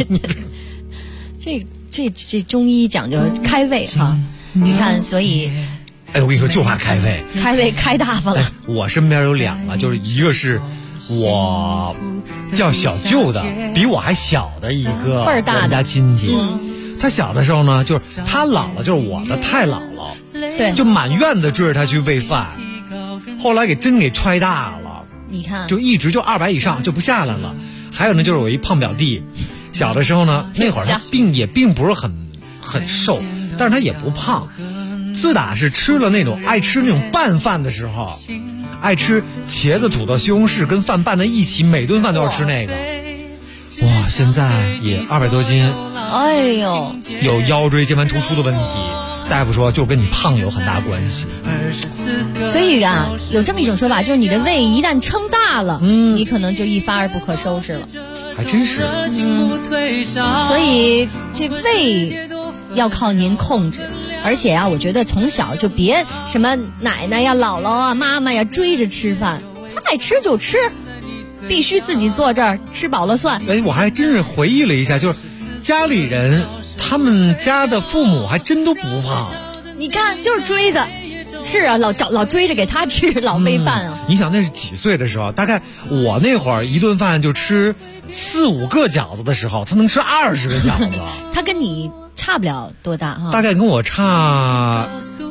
这中医讲究开胃哈，你看，所以， 我跟你说，就怕开胃， 开大发了。 我身边有2个，就是一个是我叫小舅的，比我还小的一个倍儿大的我们家亲戚。他小的时候呢，就是他姥姥，就是我的太姥姥， 对， 就满院子追着他去喂饭。 后来给踹大了。 你看， 就一直就200以上就不下来了。还有呢，就是我一胖表弟，小的时候呢，那会儿他并不是很瘦，但是他也不胖。自打是爱吃那种拌饭的时候，爱吃茄子、土豆、西红柿跟饭拌在一起，每顿饭都要吃那个。哇，现在也200多斤， 哎呦， 有腰椎间盘突出的问题，大夫说就跟你胖有很大关系。 所以啊，有这么一种说法，就是你的胃一旦撑大了，你可能就一发而不可收拾了。 还真是。 所以这胃要靠您控制。而且啊，我觉得从小就别什么奶奶呀、姥姥啊、妈妈呀追着吃饭，他爱吃就吃，必须自己坐这儿吃饱了算。 我还真是回忆了一下，就是家里人他们家的父母还真都不胖。 你看，就是追的，是啊，老追着给他吃，老喂饭啊。 你想那是几岁的时候？大概我那会儿一顿饭就吃4、5个饺子的时候，他能吃20个饺子。 他跟你差不了多大哈， 大概跟我差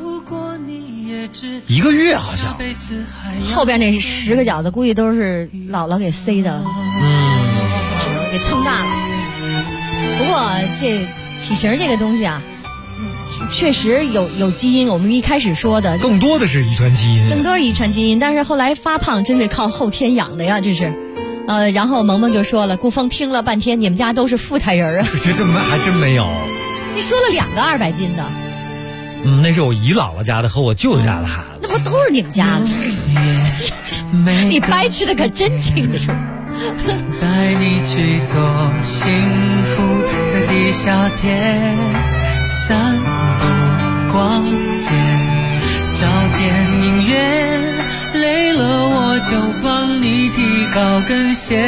1个月好像。 后边那10个饺子估计都是姥姥给塞的，给撑大了。不过这体型这个东西啊，确实有基因，我们一开始说的更多的是遗传基因， 但是后来发胖真是靠后天养的呀，这是。然后萌萌就说了，顾峰听了半天，你们家都是富态人啊？ 这还真没有。 你说了2个200斤的， 那是我姨姥姥家的和我舅舅家的孩子， 那不都是你们家的？你白吃的可真清楚。 带你去做幸福的地下铁，散步逛街，找电影院，累了我就帮你提高跟鞋，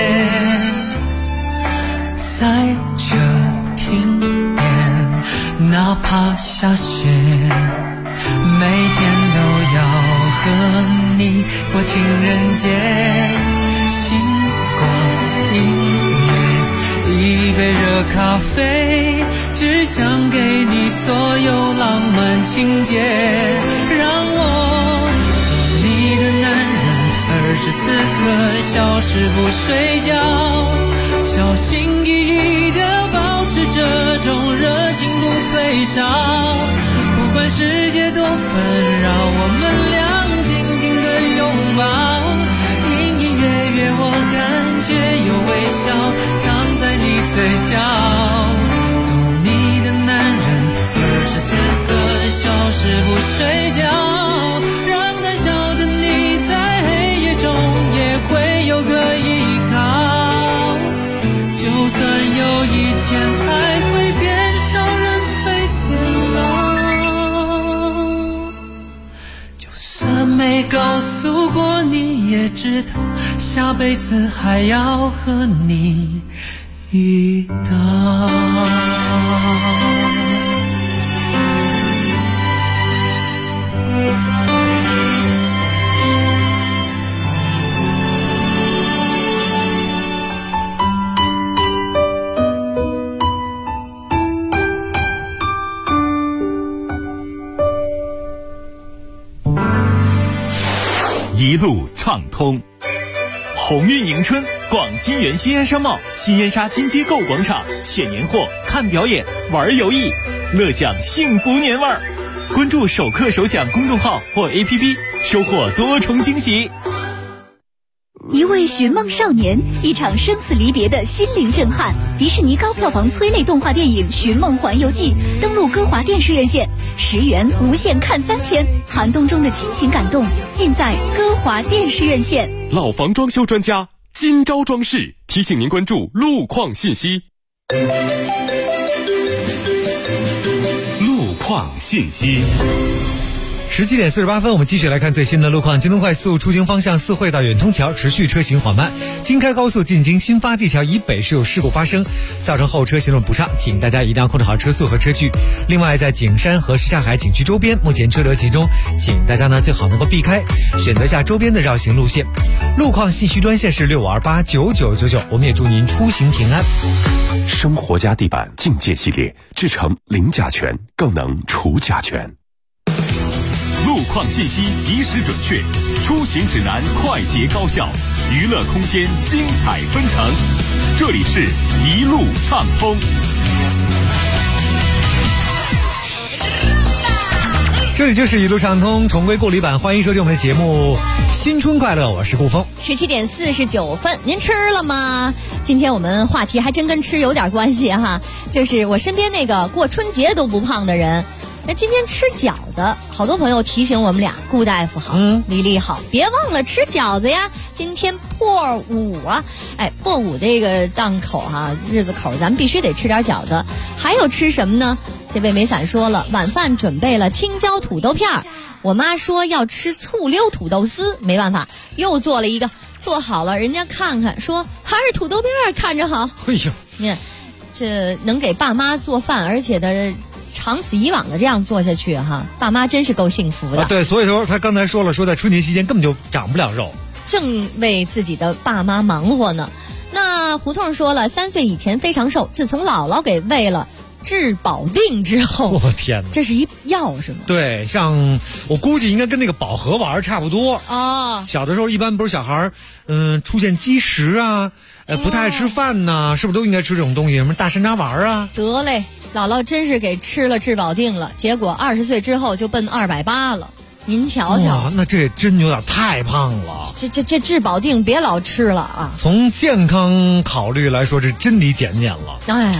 赛车停电，哪怕下雪，每天都要和你过情人节，星光音乐，一杯热咖啡，只想给你所有浪漫情节，让我做你的男人，24个小时不睡觉，小心翼翼地保持这种热情不退烧，不管世界多纷扰，我们俩紧紧地拥抱，隐隐约约我感觉有微笑藏在你嘴角，做你的男人，24个小时不睡觉，让胆小的你在黑夜中也会有个依靠，就算有一天爱会变少，人会变老，就算没告诉过你也知道，下辈子还要和你遇到。 一路畅通，鸿运迎春，逛金源新安商贸新燕莎金街购物广场，选年货、看表演、玩游艺，乐享幸福年味儿。关注首客首享公众号或 APP， 收获多重惊喜。 一位寻梦少年，一场生死离别的心灵震撼。迪士尼高票房催泪动画电影《寻梦环游记》登陆歌华电视院线，10元无限看3天，寒冬中的亲情感动尽在歌华电视院线。 老房装修专家金招装饰提醒您关注路况信息。路况信息。 17点48分，我们继续来看最新的路况。京东快速出京方向四惠到远通桥持续车行缓慢，京开高速进京新发地桥以北是有事故发生，造成后车行动不畅，请大家一定要控制好车速和车距。另外，在景山和什刹海景区周边，目前车流集中，请大家呢最好能够避开，选择下周边的绕行路线。路况信息专线是65289999，我们也祝您出行平安。 生活家地板境界系列，制成零甲醛，更能除甲醛。路况信息及时准确，出行指南快捷高效，娱乐空间精彩纷呈。这里是一路畅通。 这里就是一路畅通重归故里版，欢迎收听我们的节目新春快乐，我是顾峰。 17点49分，您吃了吗？今天我们话题还真跟吃有点关系哈，就是我身边那个过春节都不胖的人，那今天吃饺子，好多朋友提醒我们俩，顾大夫好，李丽好，别忘了吃饺子呀，今天破5啊，破5这个档口哈，日子口咱们必须得吃点饺子。还有吃什么呢？这位梅伞说了，晚饭准备了青椒土豆片儿，我妈说要吃醋溜土豆丝，没办法，又做了一个，做好了人家看看说还是土豆片儿看着好。 哎呦， 你看这能给爸妈做饭，而且的长此以往的这样做下去哈，爸妈真是够幸福的。 对，所以说他刚才说了，说在春节期间根本就长不了肉， 正为自己的爸妈忙活呢。那胡同说了，3岁以前非常瘦，自从姥姥给喂了治保定之后， 我天哪， 这是一药是吗？ 对，像我估计应该跟那个保和丸差不多哦。 小的时候一般不是小孩出现积食啊，不太爱吃饭呐，是不是都应该吃这种东西？什么大山楂丸啊？得嘞，姥姥真是给吃了治保定了，结果20岁之后就奔280了。您瞧瞧， 哇，那这真有点太胖了。 这治保定别老吃了啊！ 从健康考虑来说，这真得减减了。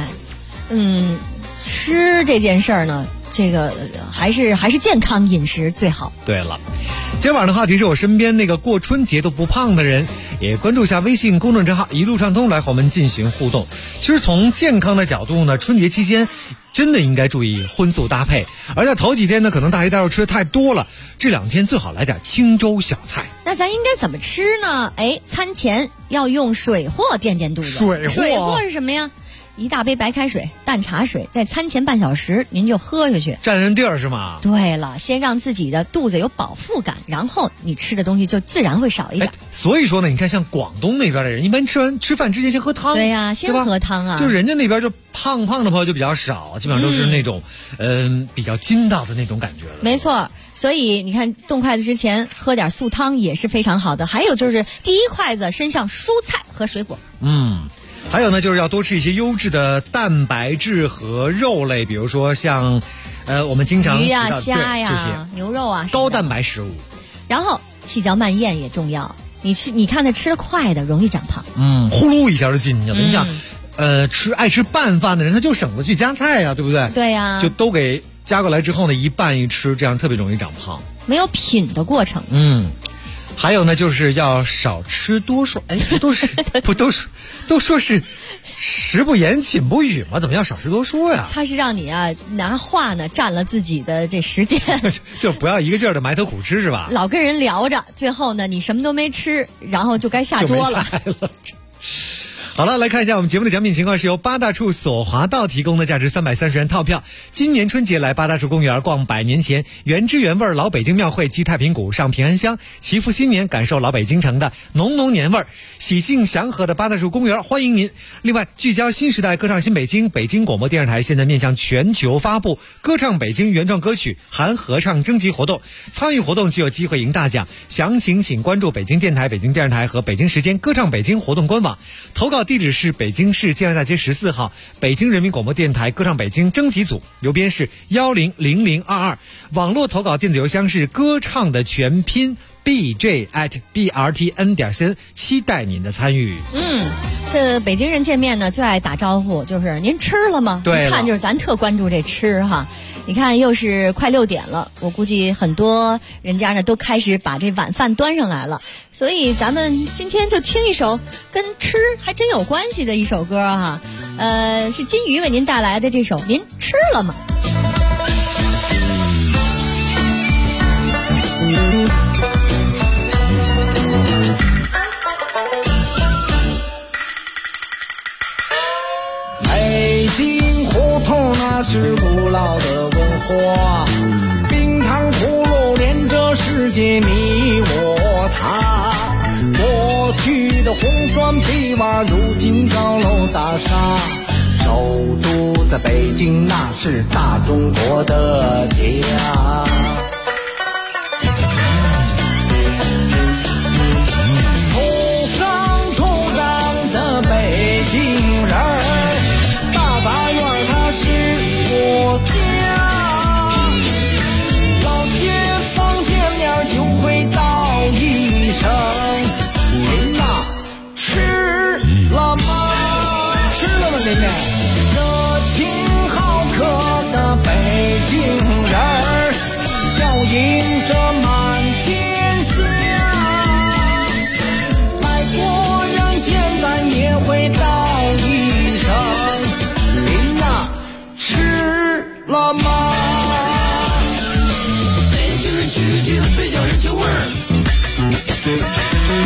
吃这件事儿呢，这个还是健康饮食最好。 对了，今晚的话题是我身边那个过春节都不胖的人，也关注一下微信公众账号一路畅通来和我们进行互动。其实从健康的角度呢，春节期间真的应该注意荤素搭配，而在头几天呢，可能大鱼大肉吃的太多了，这2天最好来点清粥小菜。 那咱应该怎么吃呢？餐前要用水货垫垫肚子。水货是什么呀？1大杯白开水、淡茶水，在餐前半小时您就喝下去， 占人地儿是吗？ 对了，先让自己的肚子有饱腹感，然后你吃的东西就自然会少一点。 所以说呢，你看像广东那边的人，一般吃饭之前先喝汤。 对呀，先喝汤啊。 就人家那边就胖的朋友就比较少，基本上都是那种比较筋道的那种感觉了。 没错，所以你看动筷子之前喝点素汤也是非常好的。还有就是第一筷子伸向蔬菜和水果。 还有呢，就是要多吃一些优质的蛋白质和肉类，比如说像我们经常鱼呀、虾呀、 这些牛肉啊， 高蛋白食物。 然后细嚼慢咽也重要，你看他吃得快的容易长胖。 呼噜一下就进去了。你想爱吃拌饭的人，他就省得去夹菜呀，对不对？ 对呀， 就都给夹过来之后呢，一拌一吃，这样特别容易长胖， 没有品的过程。 还有呢，就是要少吃多说。都说是食不言寝不语吗？怎么要少吃多说呀？ 他是让你拿话呢占了自己的这时间， 就不要一个劲儿的埋头苦吃是吧？ 老跟人聊着，最后呢你什么都没吃，然后就该下桌了。 好了，来看一下我们节目的奖品情况，是由八大处索华道提供的价值330元套票。今年春节来八大处公园逛100年前原汁原味老北京庙会，击太平鼓，上平安香，祈福新年，感受老北京城的浓浓年味儿。喜庆祥和的八大处公园欢迎您。另外，聚焦新时代，歌唱新北京，北京广播电视台现在面向全球发布歌唱北京原创歌曲含合唱征集活动，参与活动就有机会赢大奖。详情请关注北京电台、北京电视台和北京时间歌唱北京活动官网。投稿地址是北京市建外大街14号北京人民广播电台歌唱北京征集组，邮编是100022，网络投稿电子邮箱是歌唱的全拼bj@brtn.cn， 期待您的参与。 这北京人见面呢最爱打招呼，就是您吃了吗？ 对， 一看就是咱特关注这吃哈。你看又是快6点了，我估计很多人家呢都开始把这晚饭端上来了，所以咱们今天就听一首跟吃还真有关系的一首歌哈，是金鱼为您带来的这首《您吃了吗》。 北京胡同那是古老的文化，冰糖葫芦连着世界你我他，过去的红砖皮瓦如今高楼大厦，首都在北京那是大中国的家。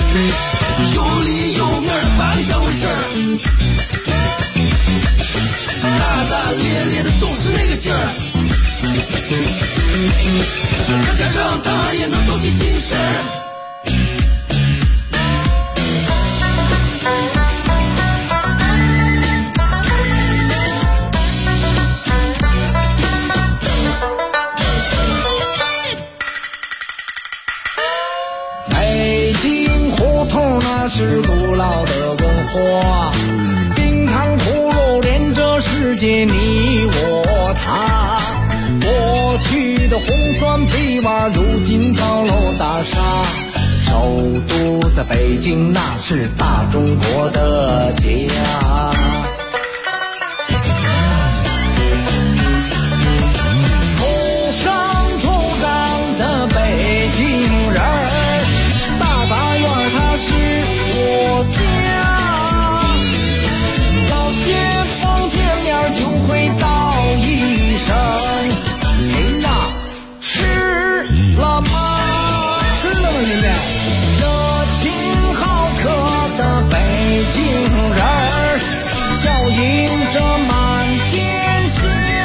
有理有面的把你当回事儿，大大咧咧的总是那个劲儿，再加上他也能斗起精神。 北京胡同那是古老的文化，冰糖葫芦连着世界你我他，过去的红砖皮瓦如今高楼大厦，首都在北京那是大中国的家。土生土长的北京人，大大院它是我家，老街坊见面就会道一声您呐吃了吗？吃了吗您呢？热情好客的北京人，笑迎着满天下，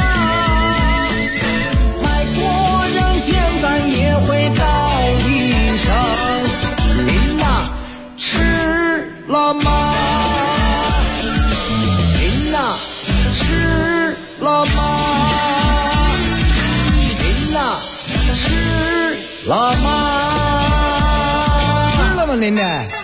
外国人见咱也会道一声您呐吃了吗？您呐吃了吗？您呐吃了吗？吃了吗您呢？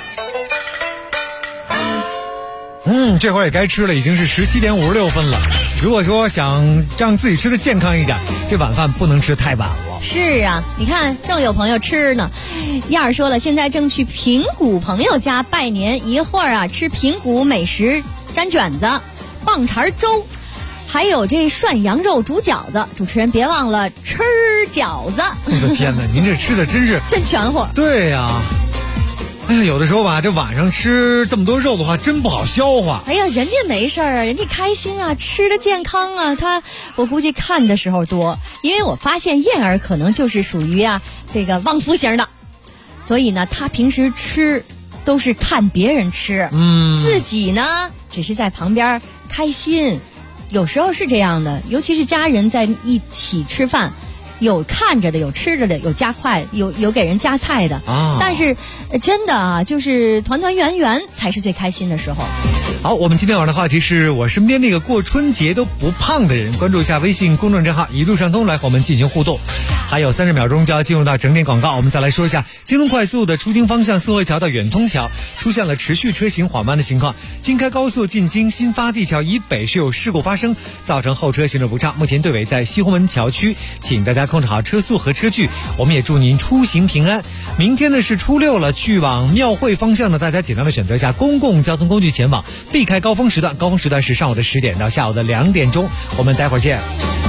这会儿也该吃了，已经是17点56分了。如果说想让自己吃的健康一点，这晚饭不能吃太晚了。 是啊，你看正有朋友吃呢。燕儿说了，现在正去平谷朋友家拜年，一会儿啊吃平谷美食粘卷子、棒碴粥，还有这涮羊肉煮饺子。主持人别忘了吃饺子。 我的天哪，您这吃的真是真全乎。 对呀。哎呀，有的时候吧，这晚上吃这么多肉的话，真不好消化。 哎呀，人家没事儿，人家开心啊，吃的健康啊。我估计看的时候多，因为我发现燕儿可能就是属于这个旺夫型的，所以呢，他平时吃都是看别人吃，自己呢只是在旁边开心。有时候是这样的，尤其是家人在一起吃饭。有看着的，有吃着的，有夹筷，有给人夹菜的啊。但是真的啊，就是团团圆圆才是最开心的时候。 好，我们今天晚上的话题是我身边那个过春节都不胖的人。关注一下微信公众账号一路上通来和我们进行互动。还有30秒钟就要进入到整点广告，我们再来说一下京通快速的出京方向四惠桥到远通桥出现了持续车行缓慢的情况，京开高速进京新发地桥以北是有事故发生，造成后车行驶不畅。目前队尾在西红门桥区，请大家控制好车速和车距。我们也祝您出行平安。明天呢是初6了，去往庙会方向呢，大家尽量的选择一下公共交通工具前往，避开高峰时段。高峰时段是上午的10点到下午的2点钟。我们待会儿见。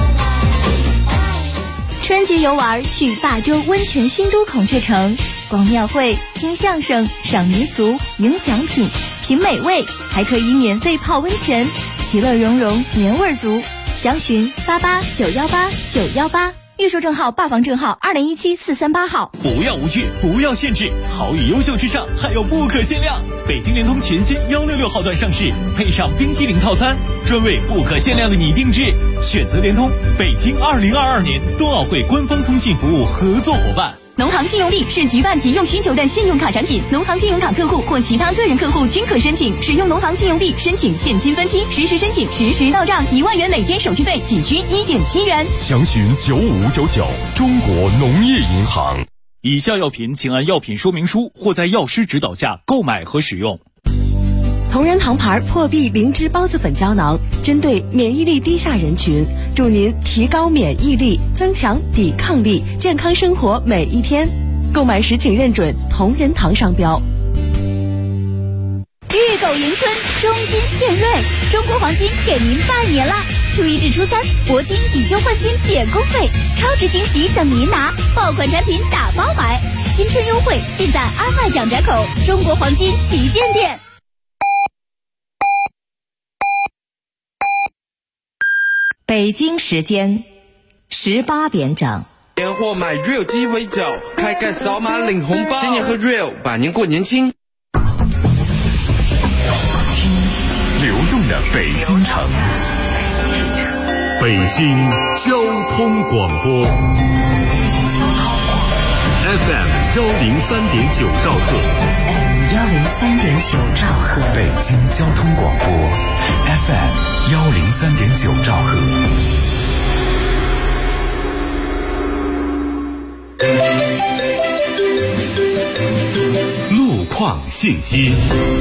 春节游玩去霸州温泉新都孔雀城，逛庙会、听相声、赏民俗、赢奖品、品美味，还可以免费泡温泉，其乐融融，年味足。详询88918918，预售证号、霸房证号2017-438号。 不要无趣，不要限制，好与优秀之上还有不可限量。北京联通全新166号段上市，配上冰淇淋套餐，专为不可限量的你定制。选择联通，北京2022年冬奥会官方通信服务合作伙伴。 农行信用力是集万急用需求的信用卡产品，农行信用卡客户或其他个人客户均可申请。使用农行信用力申请现金分期，实时申请，实时到账，1万元每天手续费仅需1.7元。 详询9599，中国农业银行。 以下药品请按药品说明书或在药师指导下购买和使用。 同仁堂牌破壁灵芝孢子粉胶囊，针对免疫力低下人群，助您提高免疫力，增强抵抗力，健康生活每一天。购买时请认准同仁堂商标。 玉狗迎春，中金献瑞，中国黄金给您拜年啦！初1至初3，铂金以旧换新免工费，超值惊喜等您拿，爆款产品打包买，新春优惠尽在安迈蒋宅口中国黄金旗舰店。 北京时间18点整。 年货买 Real 鸡尾酒，开盖扫码领红包，新年喝 Real，把年过年轻。 流动的北京城。北京交通广播 FM 103.9兆赫 103.9兆赫， 北京交通广播 FM 103.9兆赫。路况信息。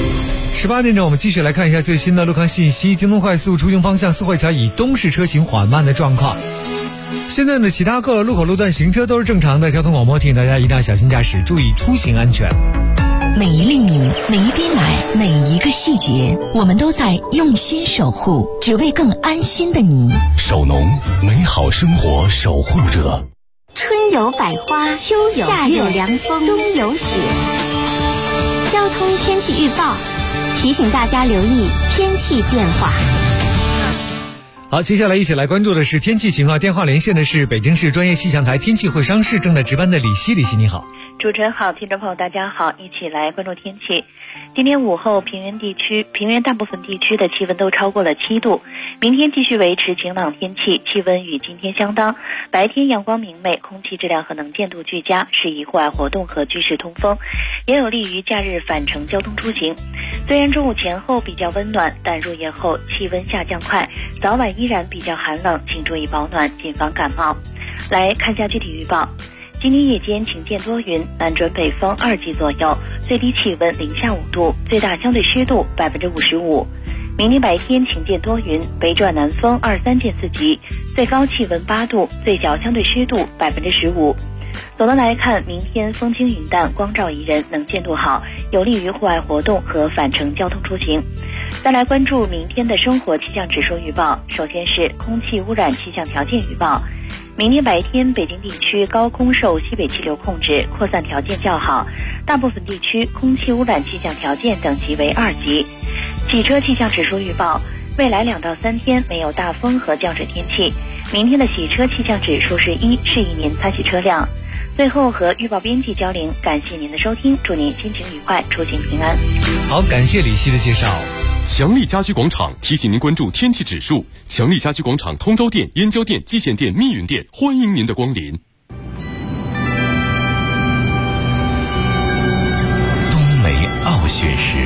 18点整，我们继续来看一下最新的路况信息。京东快速出京方向四惠桥以东是车行缓慢的状况。现在呢，其他各路口路段行车都是正常的。交通广播提醒大家一定要小心驾驶，注意出行安全。 每一粒米，每一滴奶，每一个细节，我们都在用心守护，只为更安心的你。 首农，美好生活守护者。 春有百花，秋有夏有凉风，冬有雪。交通天气预报提醒大家留意天气变化。 好，接下来一起来关注的是天气情况。电话连线的是北京市专业气象台天气会商室正在值班的李希。李希你好。 主持人好，听众朋友大家好，一起来关注天气。今天午后平原大部分地区的气温都超过了7度。明天继续维持晴朗天气，气温与今天相当，白天阳光明媚，空气质量和能见度俱佳，适宜户外活动和居室通风，也有利于假日返程交通出行。虽然中午前后比较温暖，但入夜后气温下降快，早晚依然比较寒冷，请注意保暖，谨防感冒。来看下具体预报。今天夜间晴间多云，南转北风2级左右，最低气温零下5度，最大相对湿度55%。明天白天晴间多云，北转南风2、3见4级，最高气温8度，最小相对湿度15%。总的来看，明天风轻云淡，光照宜人，能见度好，有利于户外活动和返程交通出行。再来关注明天的生活气象指数预报。首先是空气污染气象条件预报。明天白天，北京地区高空受西北气流控制，扩散条件较好，大部分地区空气污染气象条件等级为2级。汽车气象指数预报，未来2到3天没有大风和降水天气。明天的洗车气象指数是1，适宜您参洗车辆。最后和预报编辑交零，感谢您的收听，祝您心情愉快，出行平安。 好，感谢李希的介绍。 强力家居广场提醒您关注天气指数。强力家居广场通州店、燕郊店、蓟县店、密云店，欢迎您的光临。 冬梅傲雪时，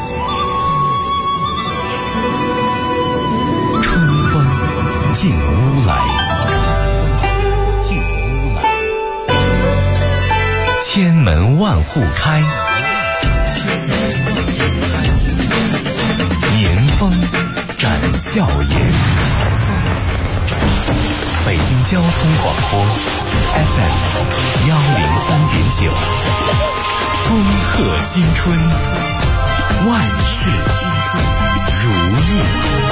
春风进屋来，千门万户开，年风展笑颜。北京交通广播 FM 103.9，恭贺新春，万事如意。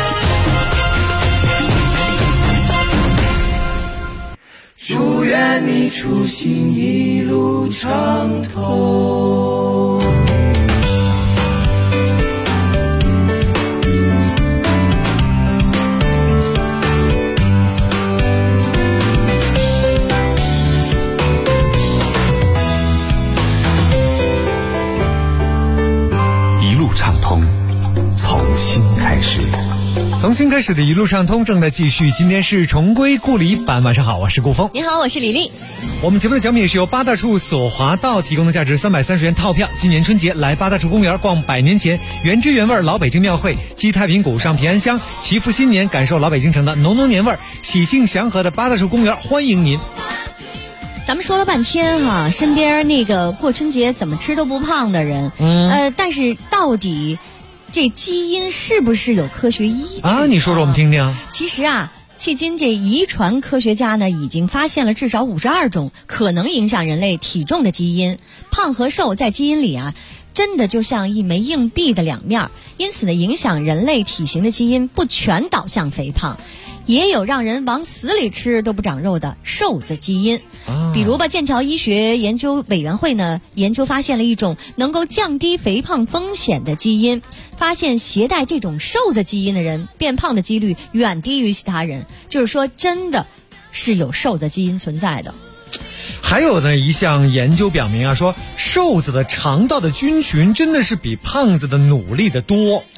祝愿你出行一路畅通。 一路畅通，从新开始。 从新开始的一路畅通正在继续，今天是重归故里版。晚上好，我是顾峰。 你好，我是李丽。 我们节目的奖品是由八大处索华道提供的价值330元套票。今年春节来八大处公园逛100年前原汁原味老北京庙会，击太平鼓，上平安香，祈福新年，感受老北京城的浓浓年味，喜庆祥和的八大处公园欢迎您。 咱们说了半天哈，身边那个过春节怎么吃都不胖的人，但是到底这基因是不是有科学依据啊？你说说我们听听。 其实啊，迄今这遗传科学家呢已经发现了至少52种可能影响人类体重的基因。胖和瘦在基因里啊，真的就像一枚硬币的两面，因此呢，影响人类体型的基因不全导向肥胖。也有让人往死里吃都不长肉的瘦子基因，比如吧，剑桥医学研究委员会呢研究发现了一种能够降低肥胖风险的基因，发现携带这种瘦子基因的人变胖的几率远低于其他人，就是说真的是有瘦子基因存在的。 还有呢，一项研究表明啊，说瘦子的肠道的菌群真的是比胖子的努力的多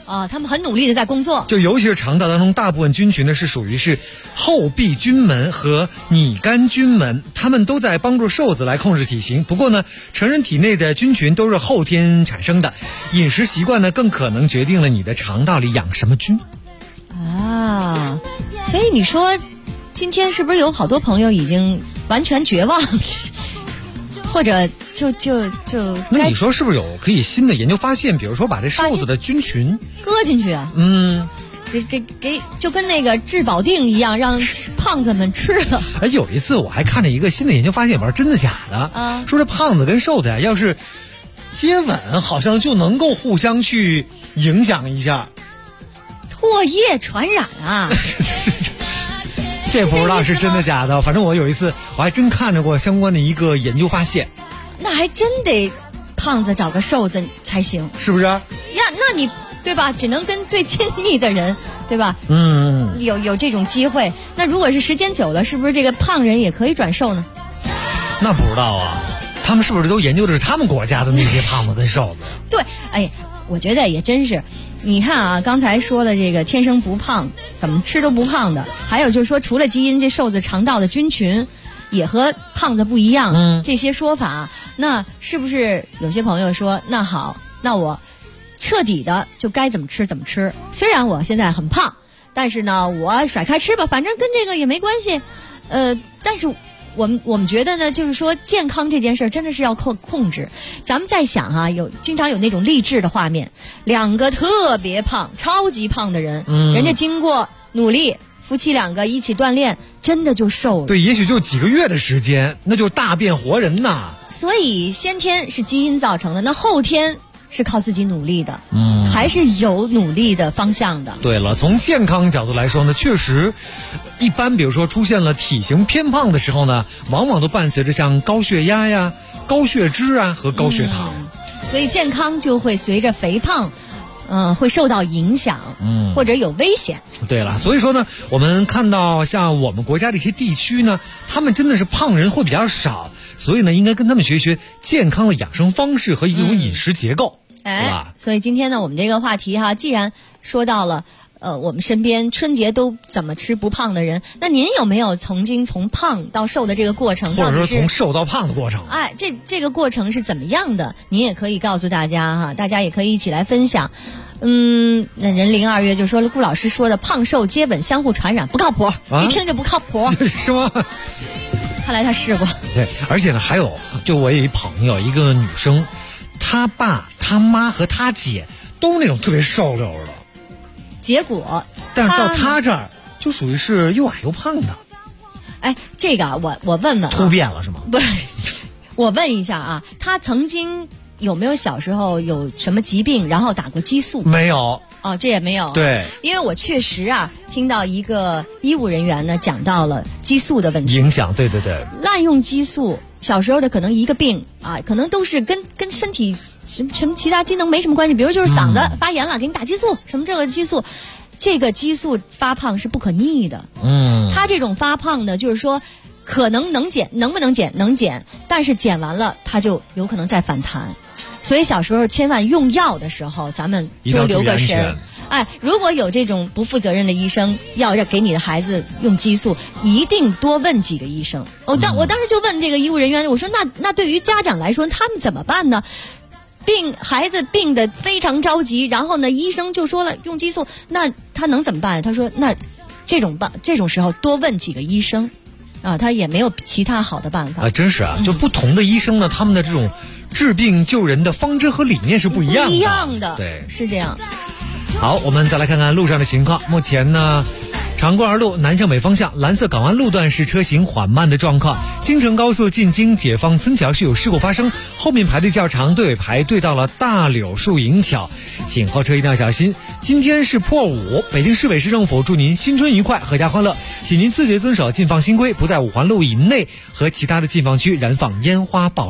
啊，他们很努力的在工作。 就尤其是肠道当中大部分菌群呢是属于是后壁菌门和拟杆菌门，它们都在帮助瘦子来控制体型。不过呢，成人体内的菌群都是后天产生的，饮食习惯呢更可能决定了你的肠道里养什么菌。 啊，所以你说今天是不是有好多朋友已经完全绝望，或者就那你说是不是有可以新的研究发现，比如说把这瘦子的菌群搁进去啊？给就跟那个治保定一样，让胖子们吃了。 哎，有一次我还看了一个新的研究发现，不知道真的假的啊，说这胖子跟瘦子呀，要是接吻，好像就能够互相去影响一下。 唾液传染啊！ 这不知道是真的假的，反正我有一次我还真看着过相关的一个研究发现。 那还真得胖子找个瘦子才行， 是不是呀？ 那你对吧？只能跟最亲密的人，对吧？有这种机会。那如果是时间久了，是不是这个胖人也可以转瘦呢？ 那不知道啊，他们是不是都研究的是他们国家的那些胖子跟瘦子？ 对，哎，我觉得也真是。你看啊，刚才说的这个天生不胖，怎么吃都不胖的，还有就是说，除了基因，这瘦子肠道的菌群也和胖子不一样。这些说法，那是不是有些朋友说，那好，那我彻底的就该怎么吃怎么吃？虽然我现在很胖，但是呢，我甩开吃吧，反正跟这个也没关系。但是我们觉得呢，就是说健康这件事真的是要控制。咱们在想啊，经常有那种励志的画面，两个特别胖、超级胖的人，人家经过努力，夫妻两个一起锻炼，真的就瘦了。 对，也许就几个月的时间，那就大变活人呐。 所以先天是基因造成的，那后天是靠自己努力的，还是有努力的方向的。 对了，从健康角度来说呢，确实一般比如说出现了体型偏胖的时候呢，往往都伴随着像高血压呀、高血脂啊和高血糖， 所以健康就会随着肥胖会受到影响，或者有危险。 对了，所以说呢，我们看到像我们国家的一些地区呢，他们真的是胖人会比较少，所以呢，应该跟他们学一学健康的养生方式和一种饮食结构，对吧？ 所以今天呢，我们这个话题哈，既然说到了我们身边春节都怎么吃不胖的人，那您有没有曾经从胖到瘦的这个过程， 或者说从瘦到胖的过程？ 哎，这个过程是怎么样的？您也可以告诉大家哈，大家也可以一起来分享。那人02月就说了，顾老师说的胖瘦接吻相互传染不靠谱，一听就不靠谱， 是吗？ 看来他试过。 对，而且呢，还有，就我有一朋友，一个女生，她爸、她妈和她姐都那种特别瘦溜的， 结果， 但是到她这儿就属于是又矮又胖的。 哎，这个啊，我问问， 突变了是吗？ 不，我问一下啊，她曾经有没有小时候有什么疾病，然后打过激素？ 没有。 哦，这也没有。 对， 因为我确实啊，听到一个医务人员呢讲到了激素的问题影响。对对对， 滥用激素，小时候的可能一个病啊，可能都是跟身体什么其他机能没什么关系，比如就是嗓子发炎了，给你打激素，什么这个激素，这个激素发胖是不可逆的。它这种发胖呢，就是说可能能减，能不能减？能减，但是减完了它就有可能再反弹。所以小时候千万用药的时候，咱们多留个神。哎，如果有这种不负责任的医生要给你的孩子用激素，一定多问几个医生。我当时就问这个医务人员，我说那对于家长来说，他们怎么办呢？孩子病得非常着急，然后呢，医生就说了用激素，那他能怎么办？他说那这种时候多问几个医生啊，他也没有其他好的办法啊。真是啊，就不同的医生呢，他们的这种治病救人的方针和理念是不一样的。 对，是这样。 好，我们再来看看路上的情况。目前呢，长官儿路南向北方向蓝色港湾路段是车行缓慢的状况。京承高速进京解放村桥是有事故发生，后面排队较长，队尾排队到了大柳树营桥，请后车一定要小心。今天是破5，北京市委市政府祝您新春愉快，阖家欢乐，请您自觉遵守禁放新规，不在5环路以内和其他的禁放区燃放烟花爆竹。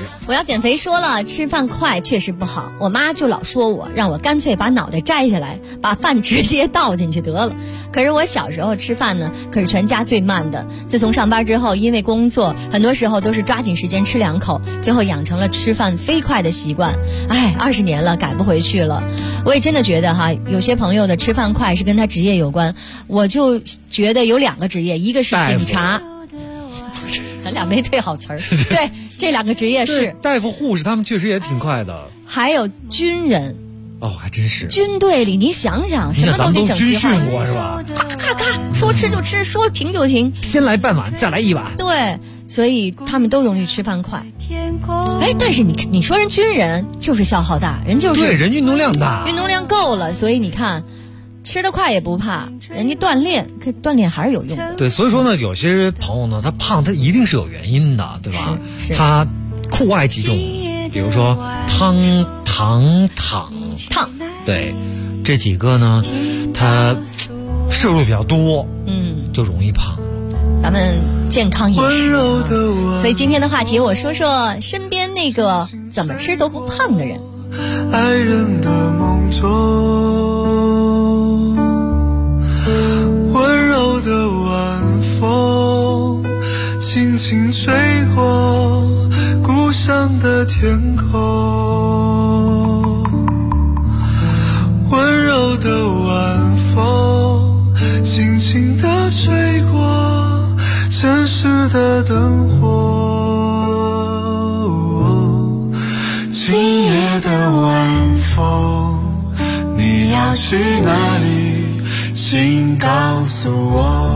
我要减肥说了，吃饭快确实不好，我妈就老说我，让我干脆把脑袋摘下来，把饭直接倒进去得了。可是我小时候吃饭呢，可是全家最慢的。自从上班之后，因为工作，很多时候都是抓紧时间吃2口，最后养成了吃饭飞快的习惯。20年了，改不回去了。我也真的觉得哈，有些朋友的吃饭快是跟他职业有关。我就觉得有2个职业，一个是警察。咱俩没对好词儿。对，这2个职业是大夫、护士，他们确实也挺快的。 还有军人。 哦，还真是。 军队里，你想想，什么都得整齐划一。 军训过是吧？ 咔咔咔，说吃就吃，说停就停， 先来半碗，再来1碗。 对，所以他们都容易吃饭快。但是你说人军人就是消耗大，人就是对人运动量大， 运动量够了，所以你看。吃得快也不怕，人家锻炼还是有用的。 对，所以说呢，有些朋友呢，他胖，他一定是有原因的，对吧？ 是他酷爱几种，比如说汤，对，这几个呢，他摄入比较多，就容易胖。 咱们健康饮食，所以今天的话题，我说说身边那个怎么吃都不胖的人。 爱人的梦中，温柔的晚风轻轻吹过故乡的天空，温柔的晚风轻轻地吹过城市的灯火。今夜的晚风，你要去哪里？请告诉我。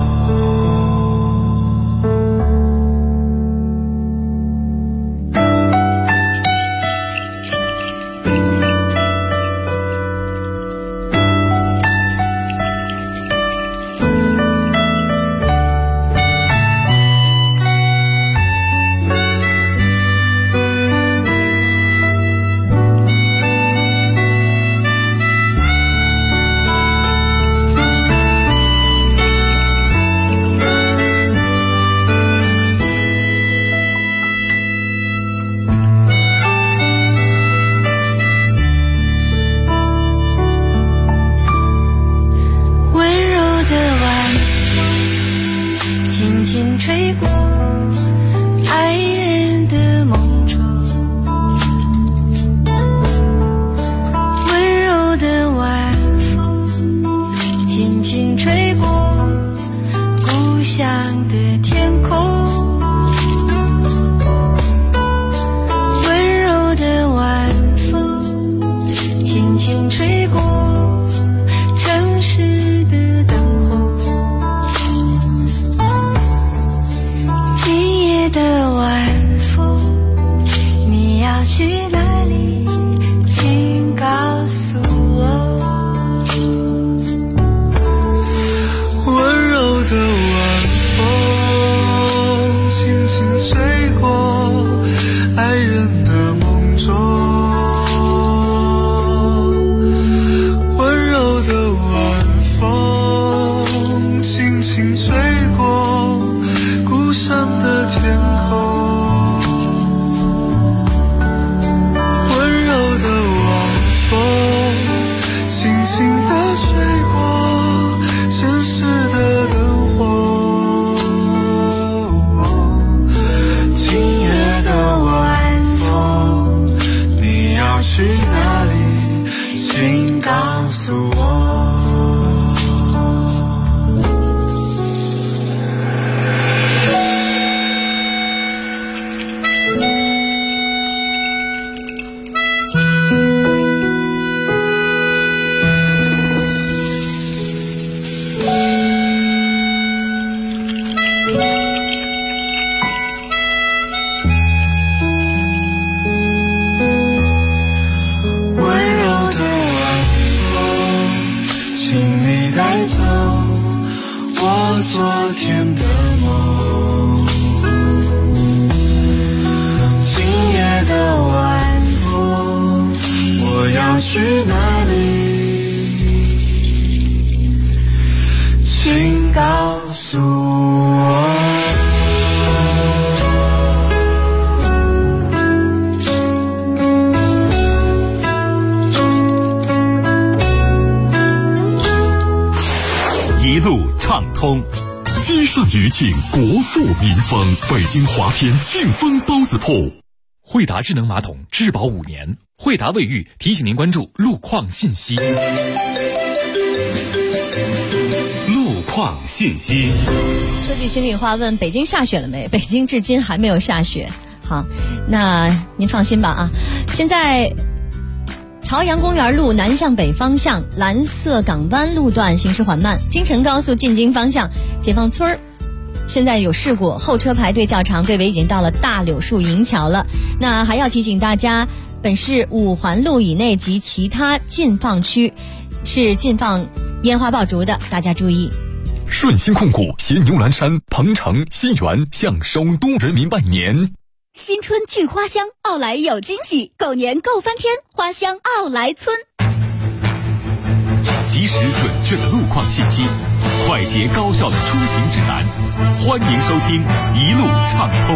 路畅通。积善余庆，国富民丰。北京华天庆丰包子铺。 惠达智能马桶质保5年，惠达卫浴提醒您关注路况信息。 路况信息。 说句心里话，问北京下雪了没？北京至今还没有下雪。好，那您放心吧啊。现在朝阳公园路南向北方向蓝色港湾路段行驶缓慢，京承高速进京方向解放村现在有事故，后车排队较长，队尾已经到了大柳树营桥了。那还要提醒大家，本市5环路以内及其他禁放区是禁放烟花爆竹的，大家注意。 顺鑫控股携牛栏山、鹏城、新源向首都人民拜年。 新春聚花香，奥莱有惊喜，狗年够翻天，花香奥莱村。 及时准确的路况信息，快捷高效的出行指南，欢迎收听一路畅通。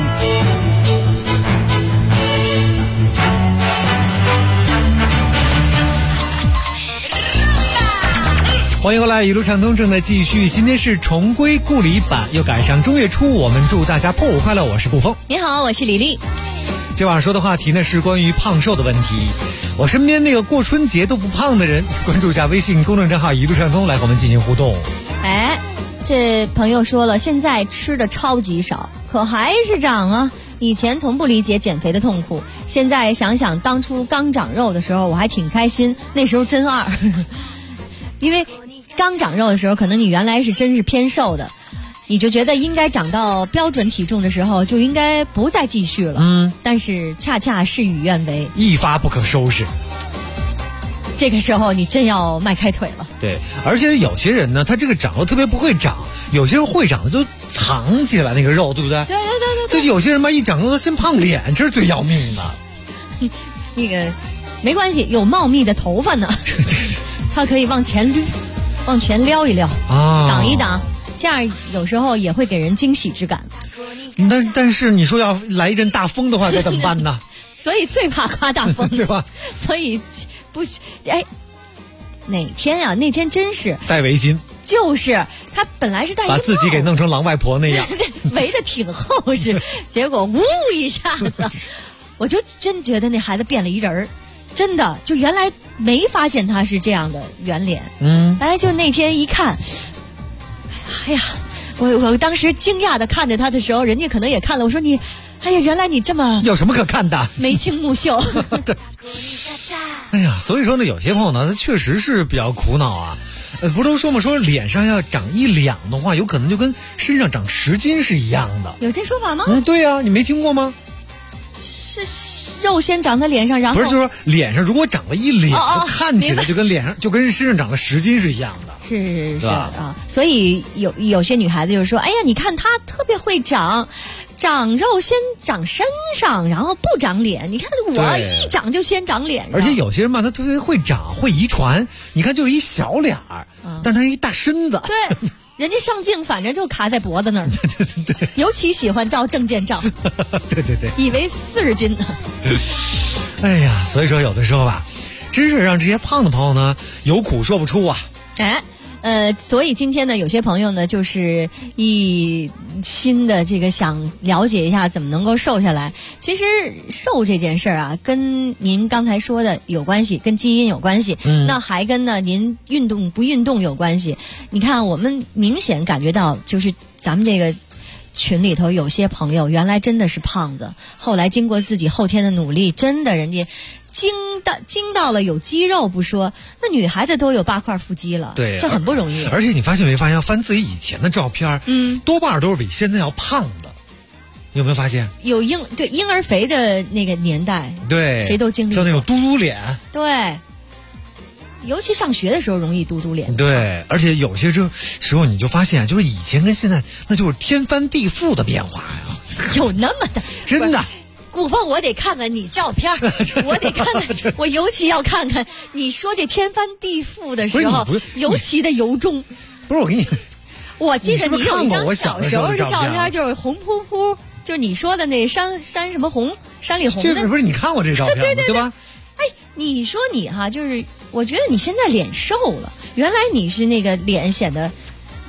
欢迎回来，一路畅通正在继续。今天是重归故里版，又赶上正月初，我们祝大家破五快乐。我是布风， 你好，我是李丽。 今晚上说的话题呢是关于胖瘦的问题。我身边那个过春节都不胖的人，关注一下微信公众账号一路畅通来和我们进行互动。 哎，这朋友说了，现在吃的超级少，可还是长啊。以前从不理解减肥的痛苦，现在想想当初刚长肉的时候，我还挺开心，那时候真二。因为刚长肉的时候，可能你原来是真是偏瘦的，你就觉得应该长到标准体重的时候就应该不再继续了。但是恰恰事与愿违， 一发不可收拾。 这个时候你真要迈开腿了。 对，而且有些人呢，他这个长肉特别不会长，有些人会长的就藏起来那个肉，对不对？ 对。 就有些人嘛，一长肉他先胖脸，这是最要命的。 那个没关系，有茂密的头发呢，他可以往前捋，往前撩一撩啊，挡一挡，这样有时候也会给人惊喜之感。 但是你说要来一阵大风的话，该怎么办呢？ 所以最怕刮大风， 对吧？ 所以不是哪天啊？那天真是戴围巾， 就是他本来是戴一帽， 把自己给弄成狼外婆那样， 围得挺厚实，结果呜一下子，我就真觉得那孩子变了一人儿。真的，就原来没发现他是这样的圆脸，就那天一看，哎呀，我当时惊讶的看着他的时候，人家可能也看了，我说你，哎呀，原来你这么有什么可看的？ 眉清目秀。 哎呀，所以说呢，有些朋友呢，他确实是比较苦恼啊。不都说嘛，说脸上要长1两的话，有可能就跟身上长10斤是一样的。 有这说法吗？ 对呀，你没听过吗？ 是肉先长在脸上，然后不是，就是说脸上如果长了1脸，看起来就跟脸上就跟身上长了10斤是一样的。 是啊，所以有些女孩子就说，哎呀，你看她特别会长肉先长身上，然后不长脸。你看我一长就先长脸上。 而且有些人嘛，他特别会长，会遗传。你看就是一小脸儿，但他一大身子。 对。人家上镜反正就卡在脖子那儿，对，尤其喜欢照证件照， 对， 以为40斤呢。 哎呀，所以说有的时候吧，真是让这些胖的朋友呢有苦说不出啊。 所以今天呢，有些朋友呢就是一心的这个想了解一下怎么能够瘦下来。其实瘦这件事儿啊，跟您刚才说的有关系，跟基因有关系，那还跟呢您运动不运动有关系。你看，我们明显感觉到，就是咱们这个群里头有些朋友原来真的是胖子，后来经过自己后天的努力，真的人家精到了有肌肉不说，那女孩子都有8块腹肌了， 对， 这很不容易。 而且你发现没发现，翻自己以前的照片，多半都是比现在要胖的。你有没有发现？ 有婴儿肥的那个年代， 对， 谁都经历过， 像那种嘟嘟脸， 对。尤其上学的时候容易嘟嘟脸， 对，而且有些时候你就发现，就是以前跟现在那就是天翻地覆的变化呀， 有那么大， 真的。 古凤，我得看看你照片，我得看看，我尤其要看看你说这天翻地覆的时候，尤其的由衷。 不是我给你， 我记得你有一张小时候的照片，就是红扑扑，就是你说的那山什么红，山里红的。 这不是你看过这照片吗？对吧？ 哎，你说你哈，就是我觉得你现在脸瘦了，原来你是那个脸显得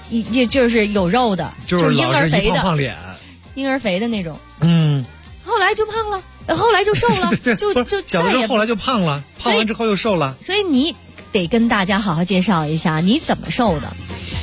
就是有肉的， 就是婴儿肥的， 胖胖脸， 婴儿肥的那种。 后来就胖了，后来就瘦了，就小的时候后来就胖了，胖完之后又瘦了。 所以你得跟大家好好介绍一下你怎么瘦的。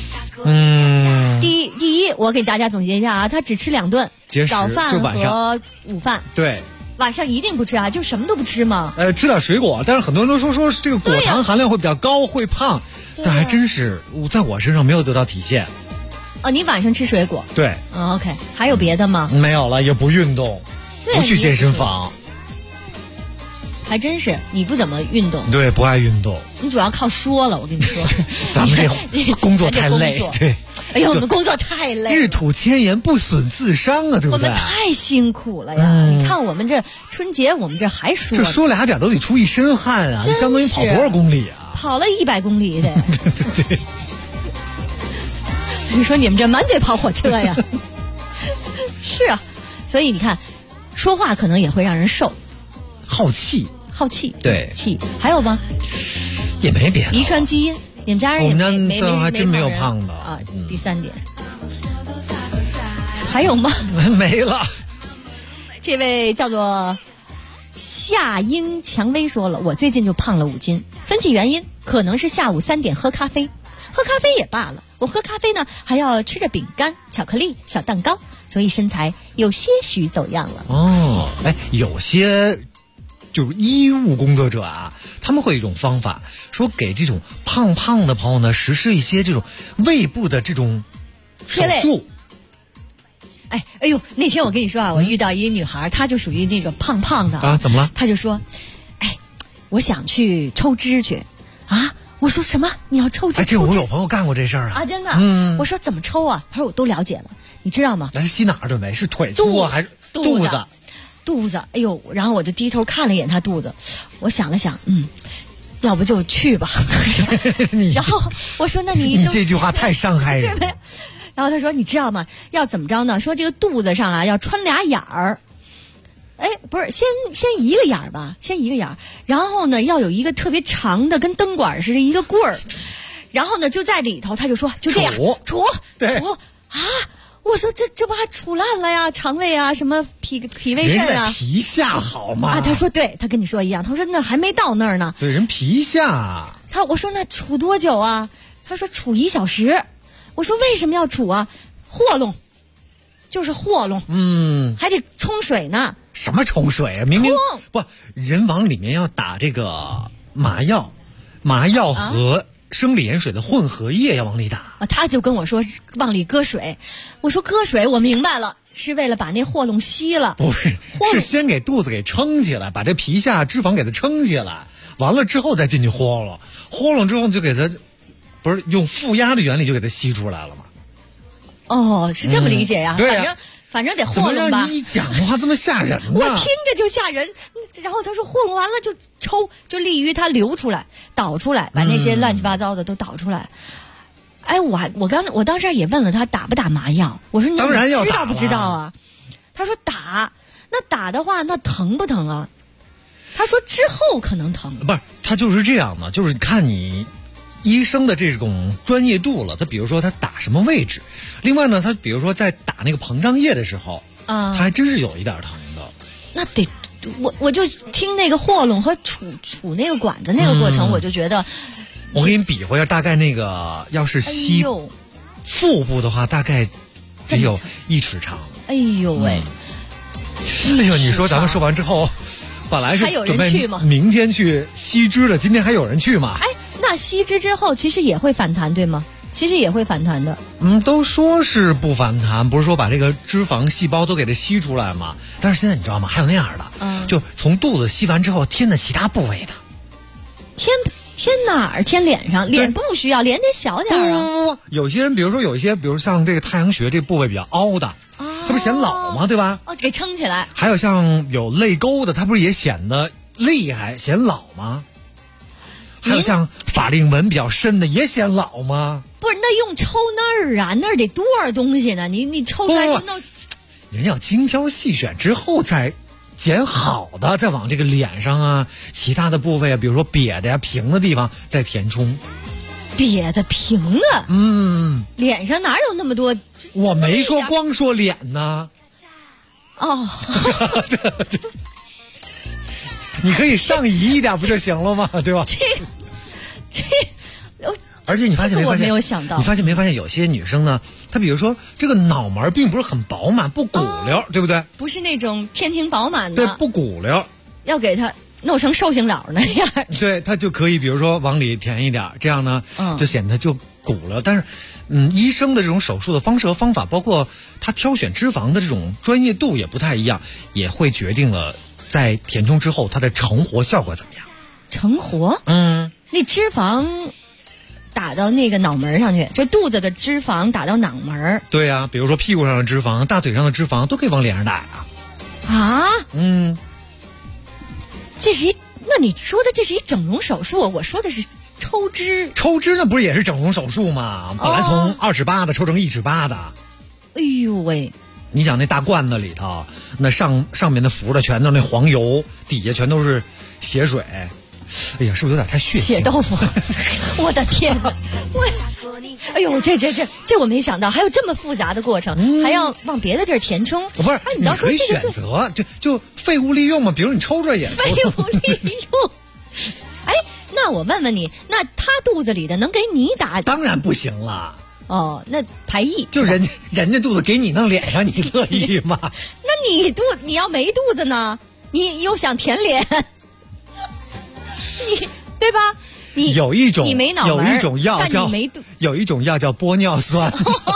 第一，我给大家总结一下啊，他只吃2顿，早饭和午饭。 对。 晚上一定不吃啊，就什么都不吃吗？ 吃点水果，但是很多人都说这个果糖含量会比较高，会胖，但还真是在我身上没有得到体现。 你晚上吃水果？ 对。 OK， 还有别的吗？ 没有了，也不运动，不去健身房。 还真是，你不怎么运动。 对，不爱运动。 你主要靠说了，我跟你说。 咱们这工作太累，对。 哎呀，我们工作太累， 日吐千言不损自伤啊，对不对？ 我们太辛苦了呀！你看我们这春节，我们这还说， 这说俩点都得出一身汗啊，相当于跑多少公里啊？ 跑了100公里的。 对。 你说你们这满嘴跑火车呀？是啊，所以你看，说话可能也会让人瘦， 好气， 对，气。还有吗？ 也没别的， 遗传基因。你们家人也没还真没有胖的啊。第3点，还有吗？ 没了。 这位叫做夏英蔷薇说了，我最近就胖了5斤，分析原因可能是下午3点喝咖啡也罢了，我喝咖啡呢还要吃着饼干、巧克力、小蛋糕，所以身材有些许走样了。 有些就是医务工作者啊，他们会有一种方法，说给这种胖胖的朋友呢实施一些这种胃部的这种手术。 哎呦，那天我跟你说啊，我遇到一个女孩，她就属于那种胖胖的啊。怎么了？ 她就说，我想去抽脂去啊。我说什么？你要抽脂？ 这我有朋友干过这事儿啊。 真的？我说怎么抽啊？他说我都了解了，你知道吗？ 那是吸哪儿准备？是腿粗还是肚子？ 肚子，哎呦！然后我就低头看了一眼他肚子，我想了想，要不就去吧。然后我说：“那你这句话太伤害人了。” 然后他说：“你知道吗？要怎么着呢？说这个肚子上啊要穿俩眼儿。不是，先一个眼儿吧，先一个眼儿。然后呢，要有一个特别长的，跟灯管似的一个棍儿。然后呢，就在里头，他就说就这样杵啊。”我说这不还杵烂了呀，肠胃啊，什么脾胃肾啊， 人皮下好吗？ 他说对，他跟你说一样，他说那还没到那儿呢。 对，人皮下。 我说那杵多久啊？他说杵1小时。我说为什么要杵啊？和弄，就是和弄，还得冲水呢。 什么冲水啊？明明不，人往里面要打这个麻药和生理盐水的混合液要往里打。 他就跟我说往里搁水，我说搁水我明白了，是为了把那和弄稀了。 不是，是先给肚子给撑起来，把这皮下脂肪给它撑起来，完了之后再进去和弄之后就给它，不是用负压的原理就给它吸出来了吗？ 是这么理解呀？ 对呀。 反正得和弄吧。 怎么让你一讲话这么吓人呢？ 我听着就吓人。然后他说和弄完了就抽，就利于它流出来、导出来，把那些乱七八糟的都导出来。我当时也问了他打不打麻药，我说你当然要知道不知道啊？他说打，那打的话那疼不疼啊？他说之后可能疼。 不是，他就是这样的，就是看你医生的这种专业度了。他比如说他打什么位置，另外呢，他比如说在打那个膨胀液的时候，他还真是有一点疼的。 那得我就听那个和弄和杵那个管子那个过程，我就觉得。 我给你比划一下，大概那个要是吸腹部的话，大概得有1尺长。 哎呦喂！ 哎呦，你说咱们说完之后，本来是准备明天去吸脂的，今天还有人去吗？ 那吸脂之后其实也会反弹，对吗？其实也会反弹的。 都说是不反弹，不是说把这个脂肪细胞都给它吸出来吗？但是现在你知道吗？还有那样的，就从肚子吸完之后填在其他部位的。 填哪儿？填脸上？脸不需要，脸得小点啊。 有些人，比如像这个太阳穴这部位比较凹的，它不是显老吗？对吧？ 给撑起来。 还有像有泪沟的，它不是也显得厉害、显老吗？还有像法令纹比较深的，也显老吗？ 不是，那用抽那儿啊，那儿得多少东西呢？你抽出来就弄。 人要精挑细选之后再剪好的，再往这个脸上啊、其他的部位啊，比如说瘪的呀、平的地方再填充。 瘪的平的，脸上哪有那么多？ 我没说光说脸呢。 哦， 你可以上移一点不就行了吗？对吧？ 这。 而且你发现没发现？ 我没有想到。 你发现没发现有些女生呢，她比如说这个脑门并不是很饱满，不鼓溜，对不对？ 不是那种天庭饱满的。 对，不鼓溜。 要给她弄成寿星佬那样。 对，她就可以比如说往里填一点，这样呢，就显得就鼓了。但是，医生的这种手术的方式和方法，包括他挑选脂肪的这种专业度也不太一样，也会决定了在填充之后它的成活效果怎么样。 成活？那脂肪打到那个脑门上去，就肚子的脂肪打到脑门。 对啊，比如说屁股上的脂肪、大腿上的脂肪都可以往脸上打啊。那你说的这是一整容手术，我说的是抽脂。 抽脂那不是也是整容手术吗？本来从2尺8的抽成1尺8的。 哎呦喂！ 你想那大罐子里头，那上面的浮的全都是那黄油，底下全都是血水。哎呀，是不是有点太血腥？ 血豆腐，我的天哪！哎呦，这我没想到，还有这么复杂的过程，还要往别的地儿填充。 不是，你可以选择，就废物利用嘛。比如你抽出来也废物利用。哎，那我问问你，那他肚子里的能给你打？ 当然不行了。 哦，那排异就人家肚子给你弄脸上，你乐意吗？ 那你要没肚子呢，你又想填脸？你对吧？你有一种你没脑门， 有一种药叫玻尿酸。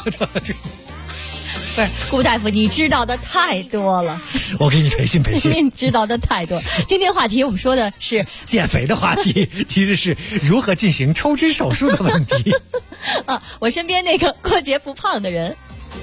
不是顾大夫，你知道的太多了。 我给你培训培训。 你知道的太多。今天话题我们说的是减肥的话题，其实是如何进行抽脂手术的问题。 我身边那个过节不胖的人，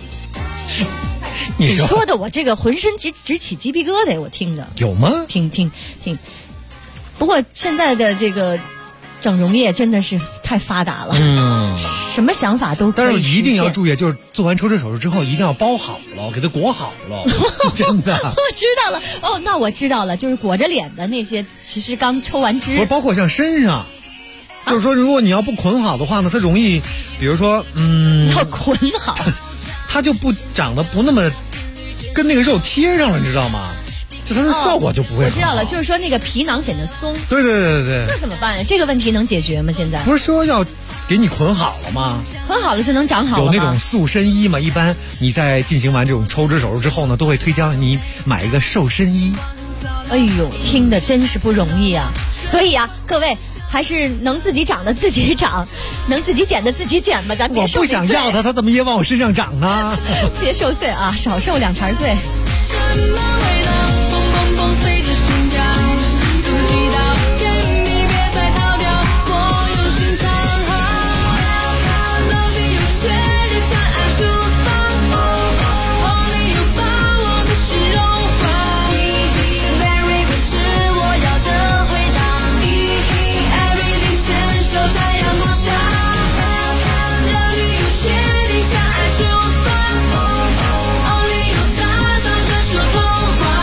你说的我这个浑身直起鸡皮疙瘩，我听着有吗？ 听。不过现在的这个整容业真的是太发达了，什么想法都可以实现。 但是一定要注意，就是做完抽脂手术之后一定要包好了，给它裹好了。真的， 我知道了。哦，那我知道了，就是裹着脸的那些，其实刚抽完脂， 不是包括像身上，就是说如果你要不捆好的话呢，它容易，比如说要捆好， 它就不长得不那么跟那个肉贴上了，你知道吗？就它的效果就不会很好。 我知道了，就是说那个皮囊显得松。 对。 那怎么办呀？这个问题能解决吗？现在不是说要给你捆好了吗？ 捆好了就能长好了吗？ 有那种塑身衣嘛？一般你在进行完这种抽脂手术之后呢，都会推荐你买一个瘦身衣。 哎呦，听的真是不容易啊！所以啊，各位还是能自己长的自己长，能自己减的自己减吧，咱别受罪。 我不想要它怎么也往我身上长呢？ 别受罪啊，少受2茬罪。 随着心跳，自己道歉，你别再逃掉，我用心藏好。Love you， 却留下爱出放，Only you 把我的心融化。Very good 是我要的回答。Everything 牵手在阳光下。Love you， 却留下爱出放，Only you 打造这首童话。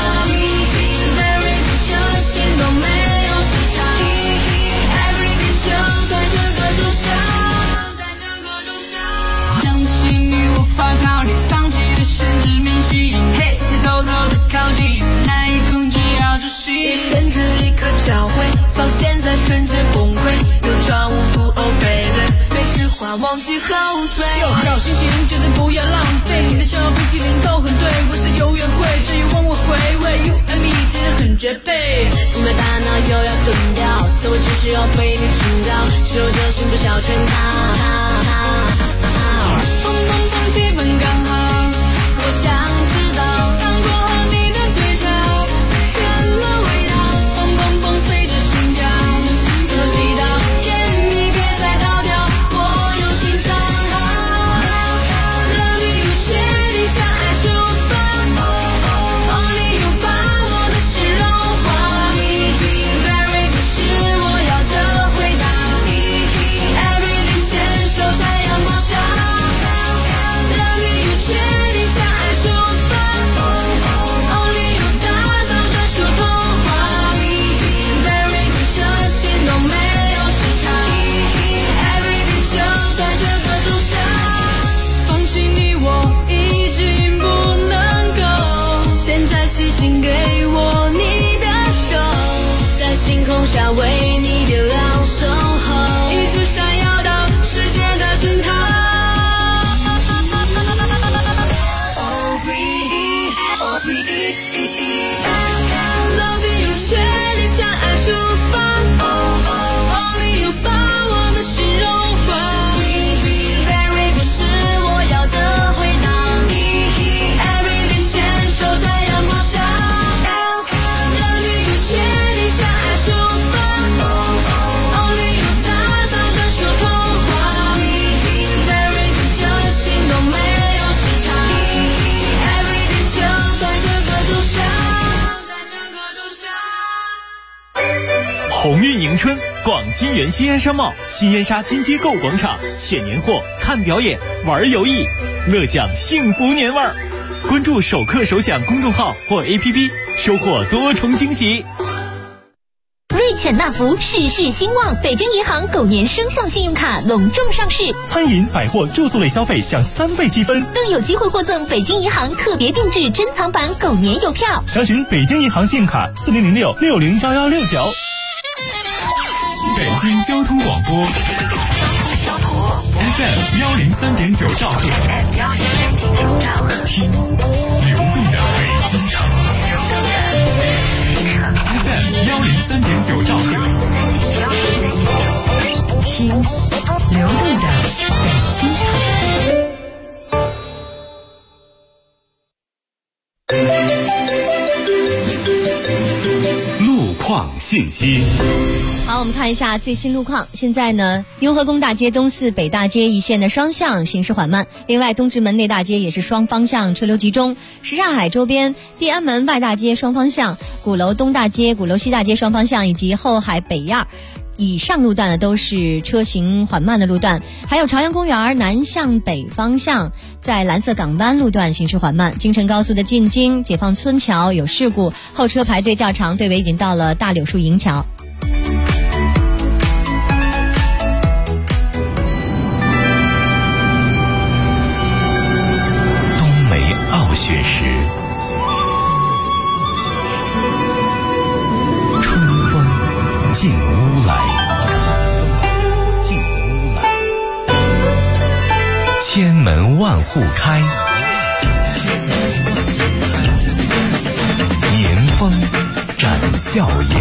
都没有时差 ，Everything 就在这个仲夏，想起你无法逃离，放弃的限制免吸引，嘿，再偷偷的靠近，难以控制要窒息，甚至立刻教会，放现在瞬间崩溃，有装无辜 ，Oh baby， 没实话忘记后退，有好心情绝对不要浪费，你的小冰淇淋都很对，我是有约会，至于问我回味 ，You and me 真的很绝配。我大脑又要钝掉，自我只需要被你主导，是我就心不小全套。砰砰砰，气氛刚好，我想知道，当过后你的嘴角什么味道？砰砰砰，随着心跳，偷偷祈祷，你别再逃掉，我用心藏好。Love you， 却留下爱出放，Only you 把我的心融化。Very good 是我要的回答。Everything 牵手春，逛金源西安商贸新燕莎金街购广场，选年货、看表演、玩游艺，乐享幸福年味儿。关注首课首享公众号或 APP， 收获多重惊喜。 瑞犬纳福事事兴旺，北京银行狗年生肖信用卡隆重上市， 餐饮、百货、住宿类消费享3倍积分， 更有机会获赠北京银行特别定制珍藏版狗年邮票。 详询北京银行信用卡4006-601169。 北京交通广播 FM 103.9兆赫，听流动的北京城。FM 103.9兆赫， 听流动的北京城。 路况信息。 好，我们看一下最新路况。现在呢，雍和宫大街东四北大街一线的双向行驶缓慢，另外东直门内大街也是双方向车流集中，什刹海周边地安门外大街双方向，鼓楼东大街、鼓楼西大街双方向以及后海北亚以上路段呢都是车行缓慢的路段，还有朝阳公园南向北方向在蓝色港湾路段行驶缓慢，京承高速的进京解放村桥有事故，后车排队较长，队尾已经到了大柳树营桥。 雪时，春风进屋来，千门万户开，年风展笑颜。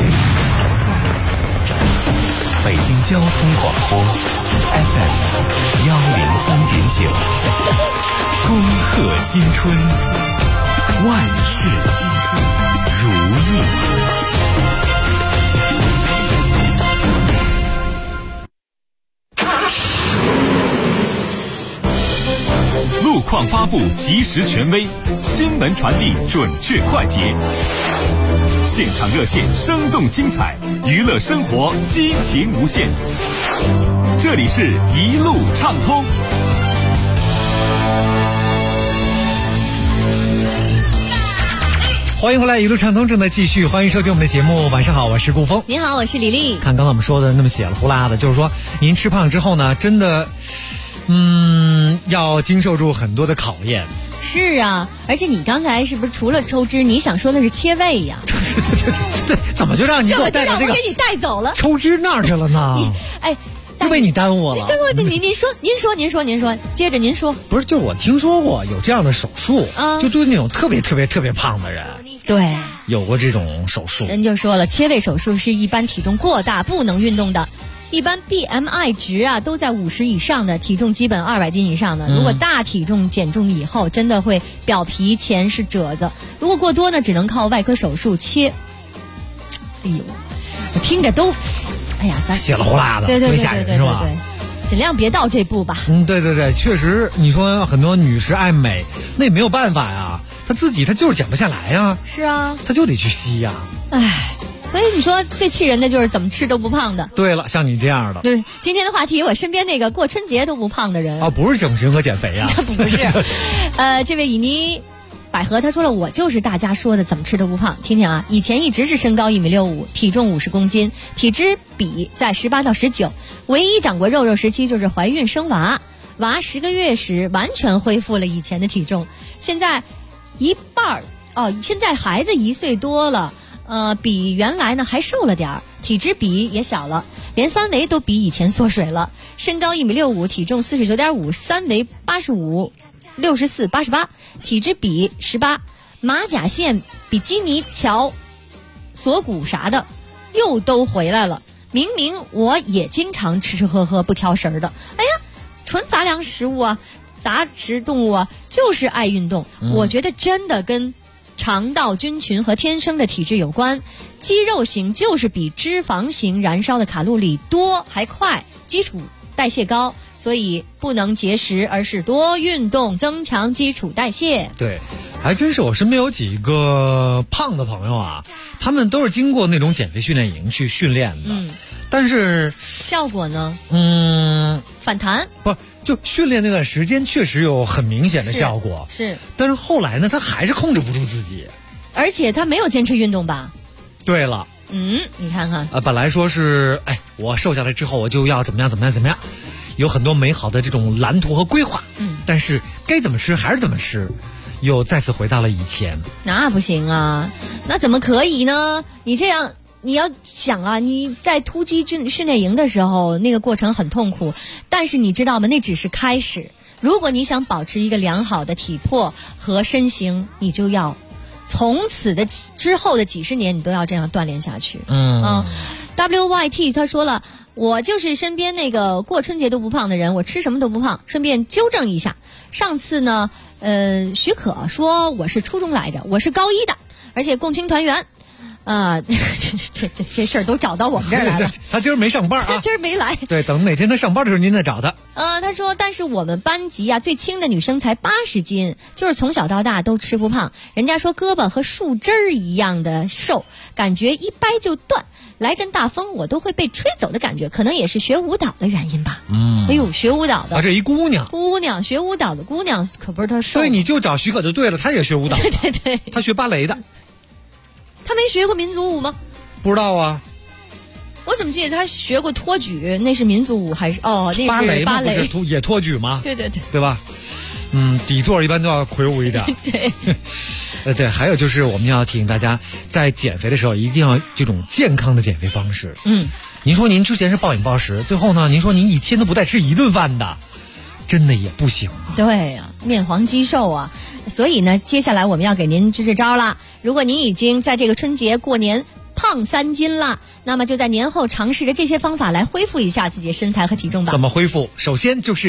北京交通广播 FM 103.9，恭贺新春，万事如意。路况发布及时权威，新闻传递准确快捷，现场热线生动精彩，娱乐生活激情无限。这里是一路畅通。 欢迎回来，一路畅通正在继续，欢迎收听我们的节目。晚上好，我是顾峰。 您好，我是李丽。 看刚刚我们说的那么血了呼啦的，就是说您吃胖之后呢，真的要经受住很多的考验。 是啊，而且你刚才是不是除了抽脂，你想说的是切胃呀？ 对，怎么就让你给我带到这个？ 给你带走了， 抽脂那儿去了呢？又被你耽误了。您说，接着您说。 不是，就我听说过有这样的手术，就对那种特别胖的人， 对， 有过这种手术。 人就说了，切胃手术是一般体重过大不能运动的。一般 BMI 值啊都在50以上的，体重基本200斤以上的，如果大体重减重以后，真的会表皮前是褶子，如果过多呢，只能靠外科手术切。哎呦，我听着都，哎呀，咱血了呼啦的， 对， 吓人是吧？ 尽量别到这步吧。 对，确实，你说很多女士爱美，那也没有办法呀，她就是减不下来呀。 是啊， 她就得去吸呀。 唉。所以你说最气人的就是怎么吃都不胖的。 对了，像你这样的。 对，今天的话题，我身边那个过春节都不胖的人啊，不是整形和减肥啊， 不是。这位以尼百合他说了，我就是大家说的怎么吃都不胖。听听啊，以前一直是身高1.65米，体重50公斤，体脂比在18到19，唯一长过肉时期就是怀孕生娃10个月时完全恢复了以前的体重，现在一半现在孩子1岁多了。比原来呢还瘦了点儿，体脂比也小了，连三围都比以前缩水了。身高1.65米，体重49.5，三围85、64、88，体脂比18，马甲线、比基尼桥、锁骨啥的又都回来了。明明我也经常吃喝不挑食的，哎呀，纯杂粮食物啊，杂食动物啊，就是爱运动。我觉得真的跟肠道菌群和天生的体质有关，肌肉型就是比脂肪型燃烧的卡路里多还快，基础代谢高，所以不能节食，而是多运动，增强基础代谢。 对，还真是我身边有几个胖的朋友啊，他们都是经过那种减肥训练营去训练的。 但是效果呢？反弹不就训练那段时间确实有很明显的效果， 是。 但是后来呢，他还是控制不住自己， 而且他没有坚持运动吧？ 对了， 你看看本来说是我瘦下来之后我就要怎么样，有很多美好的这种蓝图和规划，但是该怎么吃还是怎么吃，又再次回到了以前。 那不行啊，那怎么可以呢？你这样。你要想啊，你在突击训练营的时候，那个过程很痛苦，但是你知道吗？那只是开始。如果你想保持一个良好的体魄和身形，你就要从此的之后的几十年，你都要这样锻炼下去。WYT 他说了，我就是身边那个过春节都不胖的人，我吃什么都不胖。顺便纠正一下，上次呢，许可说我是初中来着，我是高一的，而且共青团员。这事儿都找到我们这儿来了。 他今儿没上班啊， 他今儿没来。 对，等哪天他上班的时候您再找他。 他说，但是我们班级啊，最轻的女生才80斤，就是从小到大都吃不胖。人家说胳膊和树枝儿一样的瘦，感觉一掰就断，来阵大风我都会被吹走的感觉，可能也是学舞蹈的原因吧。哎呦，学舞蹈的这一姑娘学舞蹈的姑娘可不是她瘦。 所以你就找许可就对了，她也学舞蹈。 对， 她学芭蕾的。 他没学过民族舞吗？ 不知道啊。 我怎么记得他学过托举？那是民族舞还是那是芭蕾？ 不是也托举吗？ 对吧？底座一般都要魁梧一点。 对。 对，还有就是我们要提醒大家，在减肥的时候一定要这种健康的减肥方式。您说您之前是暴饮暴食，最后呢，您说您一天都不带吃一顿饭的，真的也不行啊。 对呀，面黄肌瘦啊。所以呢，接下来我们要给您支招了。如果您已经在这个春节过年胖3斤了，那么就在年后尝试着这些方法来恢复一下自己的身材和体重吧。 怎么恢复？首先就是，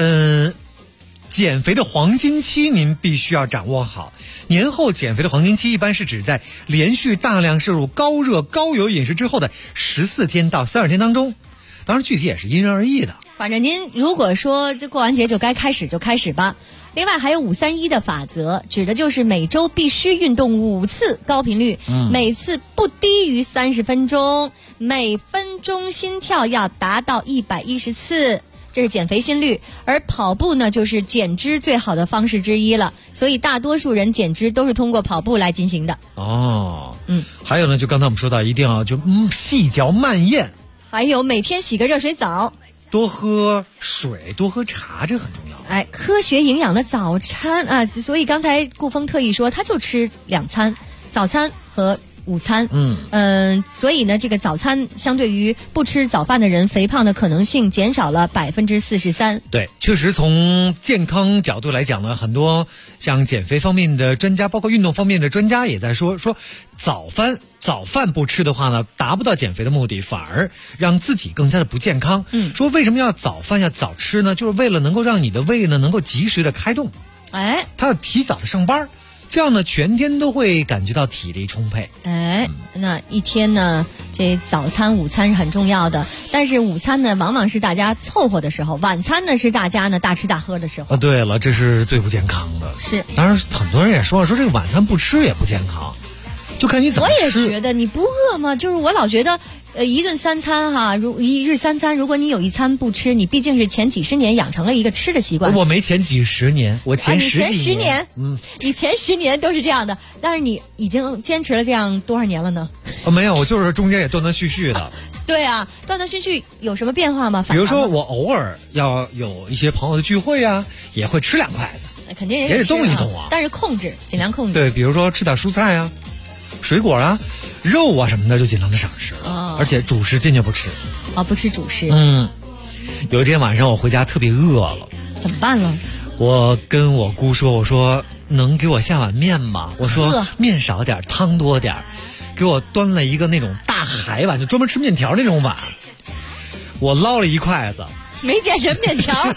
减肥的黄金期您必须要掌握好。年后减肥的黄金期一般是指在连续大量摄入高热高油饮食之后的14天到32天当中，当然具体也是因人而异的。 反正您如果说这过完节就该开始就开始吧。另外还有531的法则，指的就是每周必须运动5次高频率，每次不低于30分钟，每分钟心跳要达到110次，这是减肥心率。而跑步呢，就是减脂最好的方式之一了，所以大多数人减脂都是通过跑步来进行的。 还有呢，就刚才我们说到，一定要细嚼慢咽， 还有每天洗个热水澡， 多喝水，多喝茶，这很重要。 科学营养的早餐啊，所以刚才顾峰特意说，他就吃2餐，早餐和午餐。所以呢，这个早餐相对于不吃早饭的人，肥胖的可能性减少了43%。 对，确实从健康角度来讲呢，很多像减肥方面的专家，包括运动方面的专家也在说早饭不吃的话呢，达不到减肥的目的，反而让自己更加的不健康。说为什么要早饭要早吃呢？就是为了能够让你的胃呢能够及时的开动，它要提早的上班，这样呢全天都会感觉到体力充沛。 那一天呢，这早餐午餐是很重要的，但是午餐呢往往是大家凑合的时候，晚餐呢是大家呢大吃大喝的时候。 对了，这是最不健康的。 是， 当然很多人也说这个晚餐不吃也不健康，就看你怎么吃。 我也觉得你不饿吗？就是我老觉得一顿3餐哈，一日3餐，如果你有一餐不吃，你毕竟是前几十年养成了一个吃的习惯。 我没前几十年，我前10几年。 你前10年都是这样的，但是你已经坚持了这样多少年了呢？ 没有，我就是中间也断断续续的。 对啊，断断续续有什么变化吗？ 比如说我偶尔要有一些朋友的聚会啊，也会吃2筷子， 肯定也得动一动啊。 但是尽量控制。 对，比如说吃点蔬菜啊、水果啊、肉啊什么的，就尽量的少吃。而且主食坚决不吃。 不吃主食。 有一天晚上我回家特别饿了， 怎么办了？ 我跟我姑说，我说能给我下碗面吗？我说面少点，汤多点，给我端了一个那种大海碗，就专门吃面条那种碗。我捞了1筷子， 没见人面条。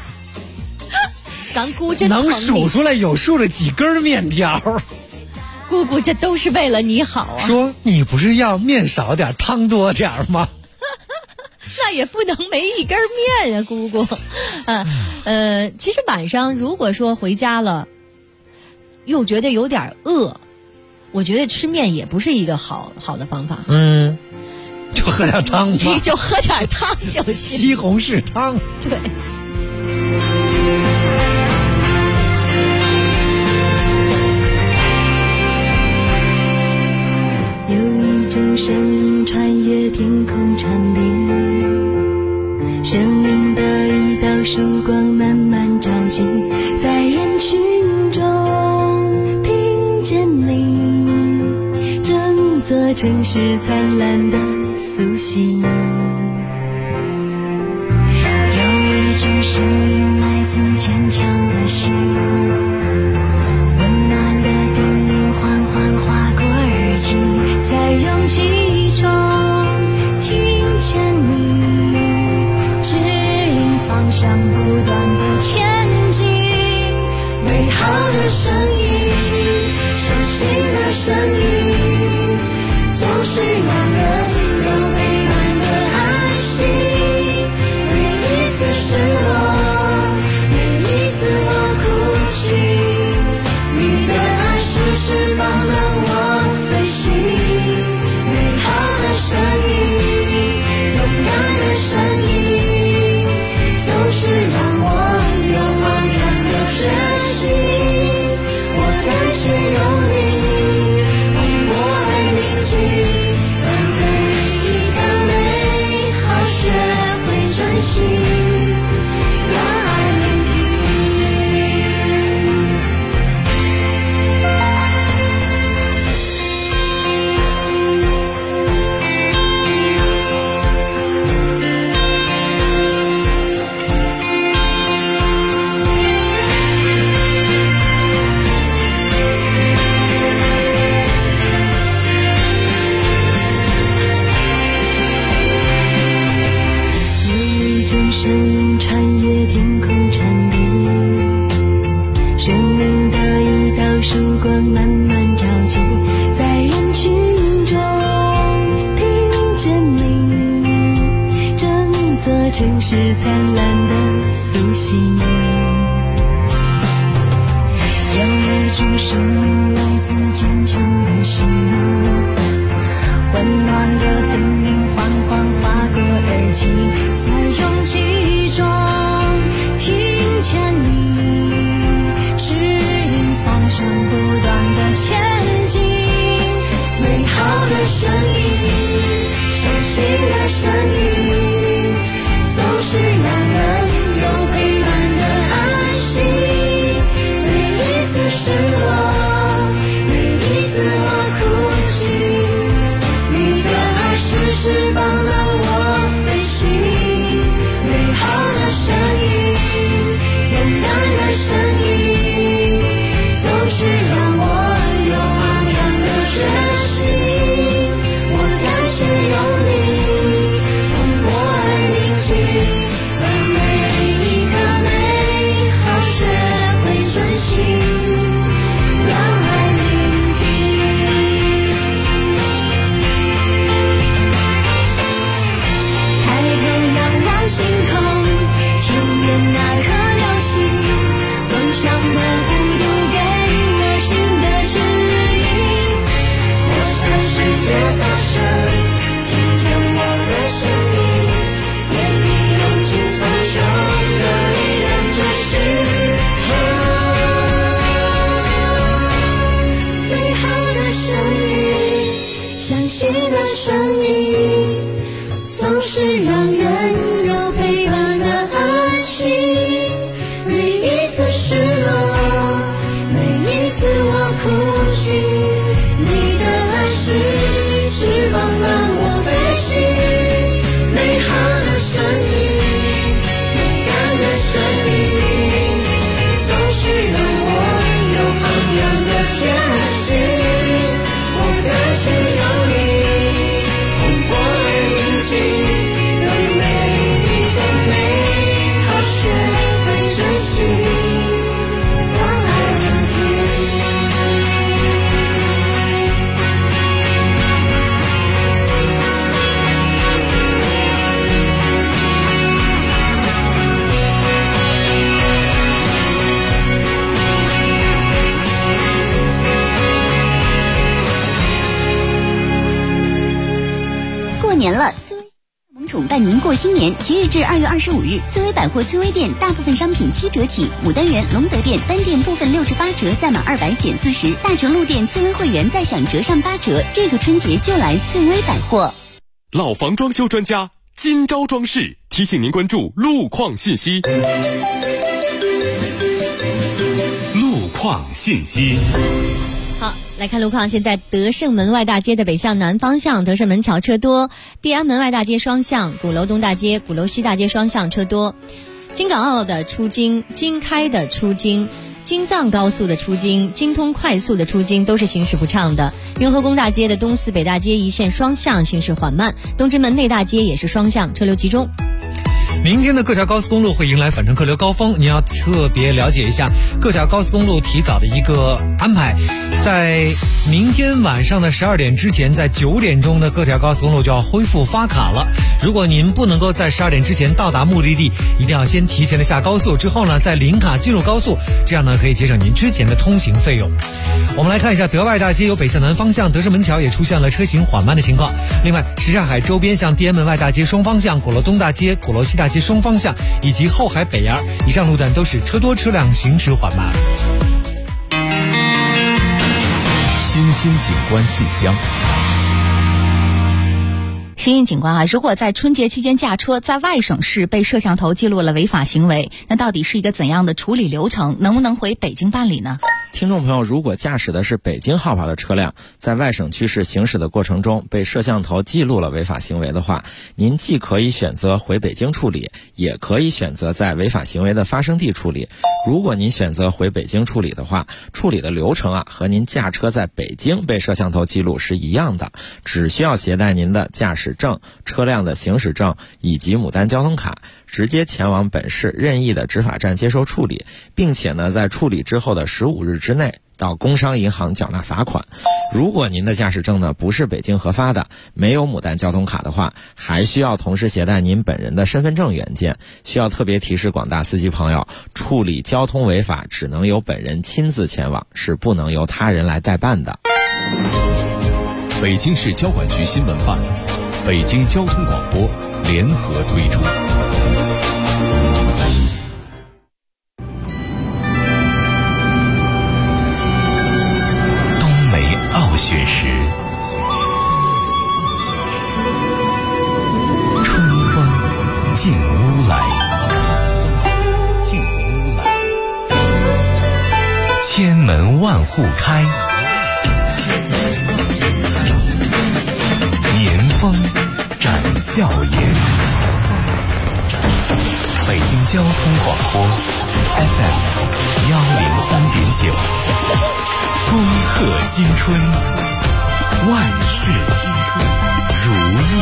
咱姑真能数出来有数的几根面条。 姑姑这都是为了你好啊。 说你不是要面少点汤多点吗？ 那也不能没一根面呀，姑姑。其实晚上如果说回家了又觉得有点饿，我觉得吃面也不是一个好的方法。 喝点汤吗？ 你就喝点汤就行。 西红柿汤。 对。 有一种声音穿越天空传递，生命的一道曙光慢慢照进，在人群中听见你，整座城市灿烂的苏醒。有一种声音来自坚强的心，温暖的叮咛缓缓划过耳际，在勇气中听见你指引方向，不断的前进。美好的声音，熟悉的声音，总是让人有陪伴的安心。每一次失落，每一次我哭泣，你的爱是翅膀让我飞行。美好的声音，勇敢的声音，总是让我有昂扬的决心。我感谢有你为我而宁静，让每一个美好学会珍惜，让爱聆听。声音穿越天空传递，生命的一道曙光慢慢照进，在人群中听见你，整座城市灿烂的苏醒。有一种声音来自坚强的心，温暖的叮咛缓缓划过耳际，在勇气中听见你指引方向，不断的前进。美好的声音，熟悉的声音，总是让人有陪伴的安心。每一次失落，每一次我哭泣，你的爱是翅膀让我飞行。美好的声音，勇敢的声音，总是让我有昂扬的决心。我感谢有你为我而宁静，让统伴您过新年。即日至2月25日，翠微百货翠微店大部分商品7折起，牡丹园隆德店单店部分68折，再满200减40，大成路店翠微会员再享折上8折。这个春节就来翠微百货。 老房装修专家金招装饰提醒您关注路况信息。路况信息。 好，来看路况。现在德胜门外大街的北向南方向，德胜门桥车多；地安门外大街双向，鼓楼东大街、鼓楼西大街双向车多；京港澳的出京、京开的出京、京藏高速的出京、京通快速的出京都是行驶不畅的。雍和宫大街的东四北大街一线双向行驶缓慢，东直门内大街也是双向，车流集中。 明天的各条高速公路会迎来返程客流高峰，你要特别了解一下各条高速公路提早的一个安排。在明天晚上的12点之前，在9点钟的各条高速公路就要恢复发卡了。如果您不能够在12点之前到达目的地，一定要先提前的下高速，之后呢再领卡进入高速，这样呢可以节省您之前的通行费用。我们来看一下德外大街由北向南方向，德胜门桥也出现了车行缓慢的情况。另外，什刹海周边向地安门外大街双方向、鼓楼东大街、鼓楼西大街双方向以及后海北沿以上路段都是车多车辆行驶缓慢。 新兴景观信箱。 新兴景观啊，如果在春节期间驾车在外省市被摄像头记录了违法行为，那到底是一个怎样的处理流程？能不能回北京办理呢？ 听众朋友，如果驾驶的是北京号牌的车辆，在外省区市行驶的过程中被摄像头记录了违法行为的话，您既可以选择回北京处理，也可以选择在违法行为的发生地处理。如果您选择回北京处理的话，处理的流程啊和您驾车在北京被摄像头记录是一样的，只需要携带您的驾驶证、车辆的行驶证以及牡丹交通卡，直接前往本市任意的执法站接受处理，并且呢在处理之后的15日之内到工商银行缴纳罚款。如果您的驾驶证呢不是北京核发的，没有牡丹交通卡的话，还需要同时携带您本人的身份证原件。需要特别提示广大司机朋友，处理交通违法只能由本人亲自前往，是不能由他人来代办的。 北京市交管局新闻办、北京交通广播联合推出。 雪时，春风进屋来，千门万户开，年风展笑颜。北京交通广播 FM 103.9，恭贺新春，万事如意。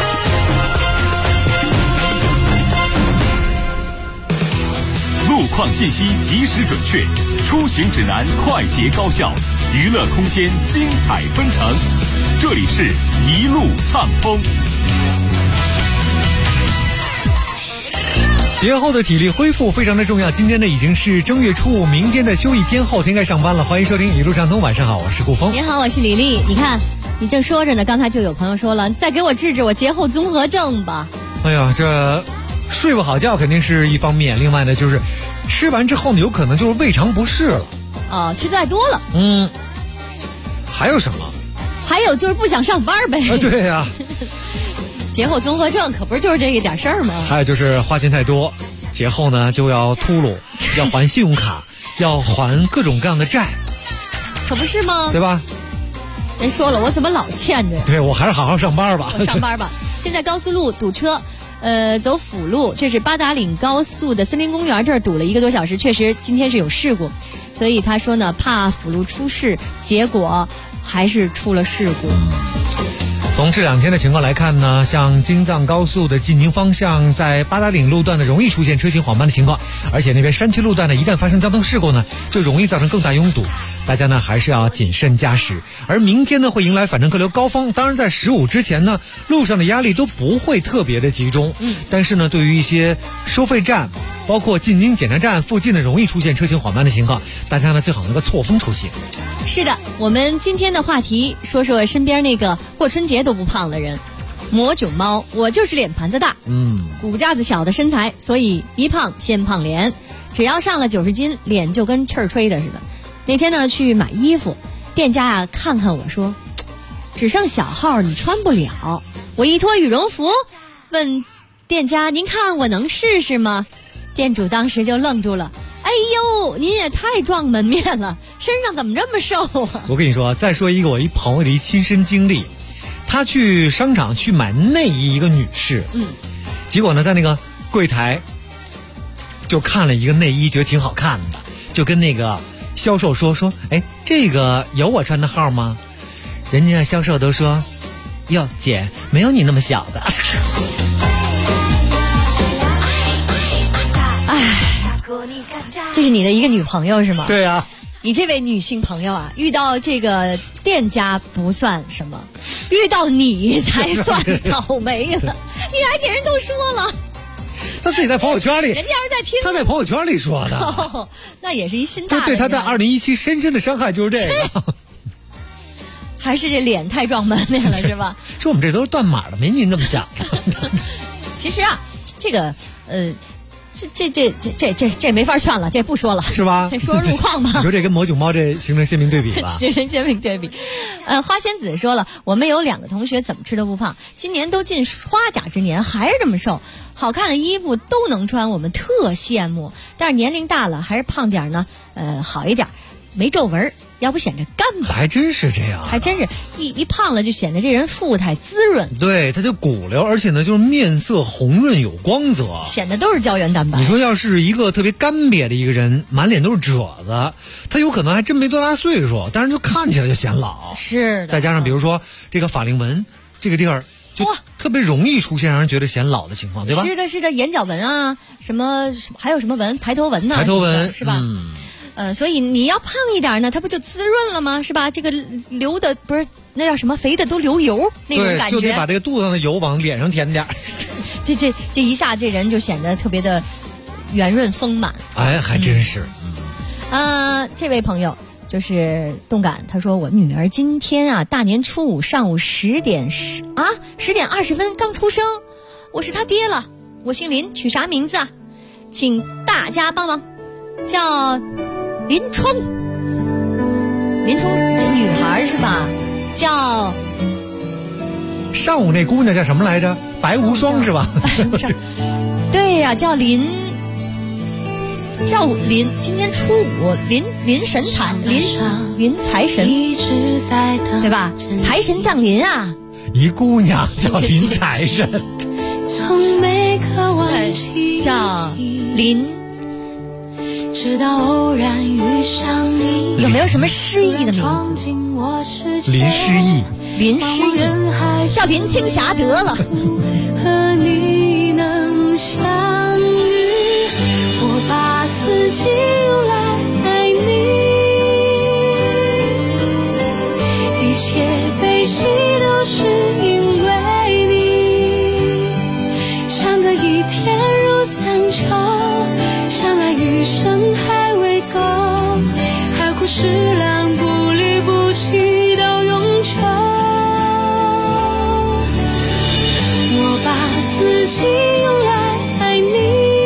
路况信息及时准确，出行指南快捷高效，娱乐空间精彩纷呈。这里是一路畅通。 节后的体力恢复非常的重要。今天呢已经是正月初5，明天的休一天，后天该上班了。欢迎收听一路畅通，晚上好，我是顾峰。 您好，我是李丽。你看，你正说着呢，刚才就有朋友说了，再给我治治我节后综合症吧。 哎呀，这睡不好觉肯定是一方面，另外呢就是吃完之后呢有可能就是胃肠不适了。 吃太多了。 还有什么？ 还有就是不想上班呗。 对呀。 节后综合症可不是就是这一点事儿吗？ 还有就是花钱太多，节后呢就要秃噜，要还信用卡，要还各种各样的债， 可不是吗？ 对吧？ 人说了，我怎么老欠着？ 对，我还是好好上班吧。 上班吧。现在高速路堵车，走辅路，这是八达岭高速的森林公园这儿堵了1个多小时，确实今天是有事故，所以他说呢，怕辅路出事，结果还是出了事故。 从这2天的情况来看呢，像京藏高速的进京方向，在八达岭路段呢容易出现车行缓慢的情况，而且那边山区路段呢，一旦发生交通事故呢，就容易造成更大拥堵。大家呢还是要谨慎驾驶。而明天呢会迎来返程客流高峰，当然在15之前呢，路上的压力都不会特别的集中。但是呢，对于一些收费站，包括进京检查站附近呢，容易出现车行缓慢的情况，大家呢最好能够错峰出行。 是的，我们今天的话题说说身边那个过春节都不胖的人。 魔囧猫，我就是脸盘子大，骨架子小的身材，所以一胖先胖脸，只要上了90斤，脸就跟气儿吹的似的。那天呢去买衣服，店家啊看看我说，只剩小号你穿不了。我一脱羽绒服，问店家您看我能试试吗？店主当时就愣住了。哎呦，您也太撞门面了，身上怎么这么瘦啊？ 我跟你说，再说一个我一朋友的亲身经历，他去商场去买内衣，一个女士，结果呢在那个柜台就看了一个内衣，觉得挺好看的，就跟那个销售说，哎，这个有我穿的号吗？人家销售都说，哟姐，没有你那么小的。 这是你的一个女朋友是吗？ 对啊。 你这位女性朋友啊，遇到这个店家不算什么，遇到你才算倒霉了。你还给人都说了， 他自己在朋友圈里， 人家要是在听， 他在朋友圈里说的， 那也是一心大的。 就对他在2017深深的伤害就是这个。 还是这脸太撞门面了是吧？ 说我们这都是断码的，没您这么想的。 其实啊，这个这没法劝了，这不说了， 是吧？ 说路况吧。 你说这跟魔囧猫这形成鲜明对比吧？ 形成鲜明对比。花仙子说了，我们有2个同学怎么吃都不胖，今年都进花甲之年，还是这么瘦，好看的衣服都能穿，我们特羡慕。但是年龄大了，还是胖点呢，好一点，没皱纹。要不显着干巴， 还真是这样， 还真是一胖了就显得这人富态滋润， 对，他就骨溜，而且呢就是面色红润有光泽， 显得都是胶原蛋白。 你说要是一个特别干瘪的一个人，满脸都是褶子，他有可能还真没多大岁数，但是就看起来就显老。 是的， 再加上比如说这个法令纹这个地儿，就特别容易出现让人觉得显老的情况，对吧？ 是的，眼角纹啊，什么还有什么纹，抬头纹呐， 抬头纹是吧？所以你要胖一点呢，它不就滋润了吗？是吧？这个流的不是那叫什么，肥的都流油那种感觉， 就得把这个肚子上的油往脸上填点。 这一下这人就显得特别的圆润丰满。 哎，还真是。 这位朋友就是动感，他说我女儿今天啊大年初5上午10点20分刚出生，我是她爹了，我姓林，取啥名字啊？请大家帮忙，叫林冲，这女孩是吧？叫上午那姑娘叫什么来着？白无双是吧？ 对呀，叫林，今天初5，林神财，林财神，对吧？财神降临啊！ 一姑娘叫林财神， 叫林。 直到偶然遇上你， 有没有什么诗意的名字？ 林诗意， 叫林青霞得了。 和你能相遇，我把四季用来爱你，一切悲喜都是因为你，相隔一天如3秋，相爱余生还未够，海枯石烂不离不弃到永久。我把四季用来爱你，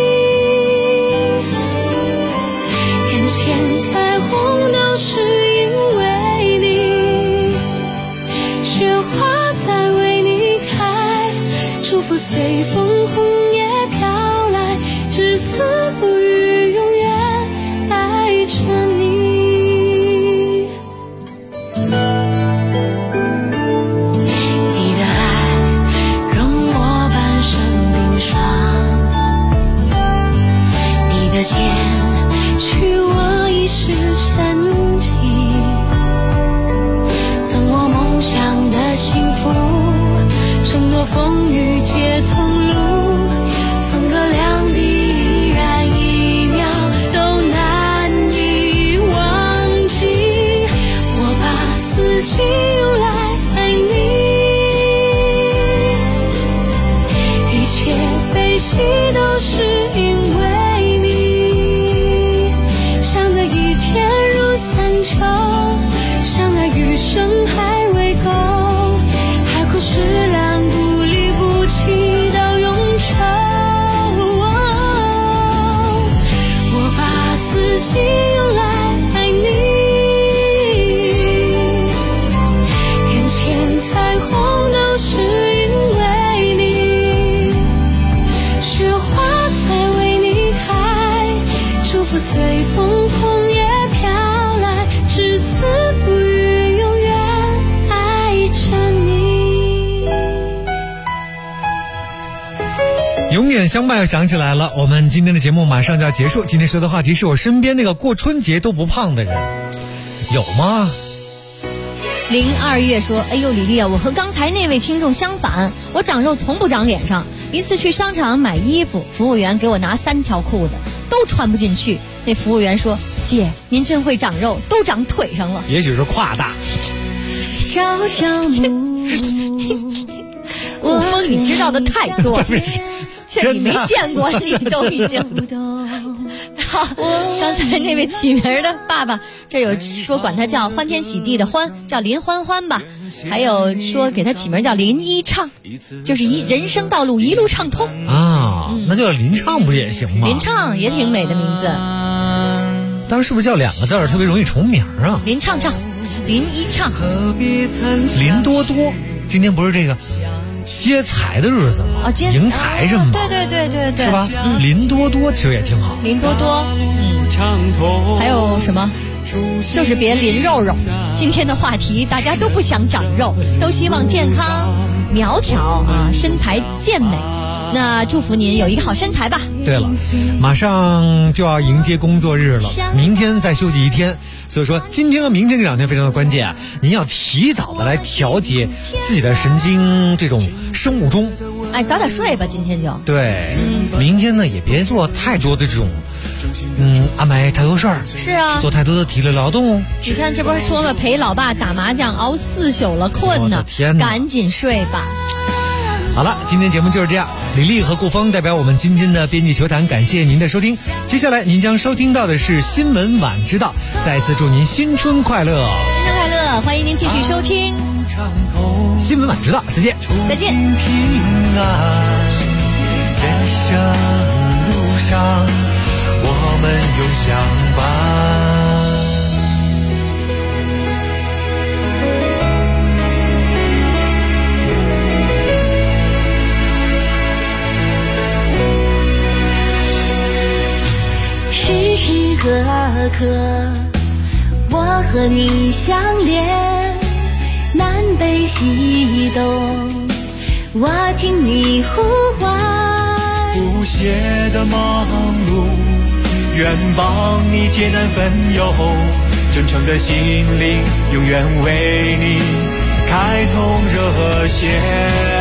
眼前彩虹都是因为你，雪花在为你开，祝福随风红叶飘来，至死不渝，永远爱着你。 己用来爱你。眼前彩虹都是因为你，雪花才为你开，祝福随风红叶飘来，至死不渝永远爱着你。 永远相伴又想起来了，我们今天的节目马上就要结束。今天说的话题是我身边那个过春节都不胖的人，有吗 ？02月说，哎呦李丽啊，我和刚才那位听众相反，我长肉从不长脸上。一次去商场买衣服，服务员给我拿3条裤子，都穿不进去。那服务员说，姐您真会长肉，都长腿上了。 也许是胯大。 朝朝暮暮古风你知道的太多了，这你没见过，你都已经好。刚才那位起名的爸爸，这有说管他叫欢天喜地的欢，叫林欢欢吧，还有说给他起名叫林一畅，就是人生道路一路畅通啊。那叫林畅不也行吗？ 林畅也挺美的名字， 当时是不是叫2个字特别容易重名啊？ 林畅畅，林一畅， 林多多，今天不是这个接财的日子吗？迎财神嘛。 对， 是吧？林多多其实也挺好。 林多多，还有什么？就是别林肉肉。今天的话题，大家都不想长肉，都希望健康苗条啊，身材健美。那祝福您有一个好身材吧。 对了，马上就要迎接工作日了，明天再休息1天，所以说今天和明天这2天非常的关键啊！您要提早的来调节自己的神经这种生物钟。 哎，早点睡吧，今天就。 对，明天呢也别做太多的这种，安排太多事儿。 是啊， 做太多的体力劳动哦。 你看这不是说嘛，陪老爸打麻将熬4宿了，困呢，赶紧睡吧。 好了，今天节目就是这样。李丽和顾峰代表我们今天的编辑球坛，感谢您的收听。接下来您将收听到的是新闻晚知道，再次祝您新春快乐！ 新春快乐，欢迎您继续收听新闻晚知道，再见， 再见。 平安，人生路上我们永相伴。 时时刻刻我和你相连，南北西东我听你呼唤， 不懈的忙碌愿帮你解难分忧，真诚的心灵永远为你开通热线。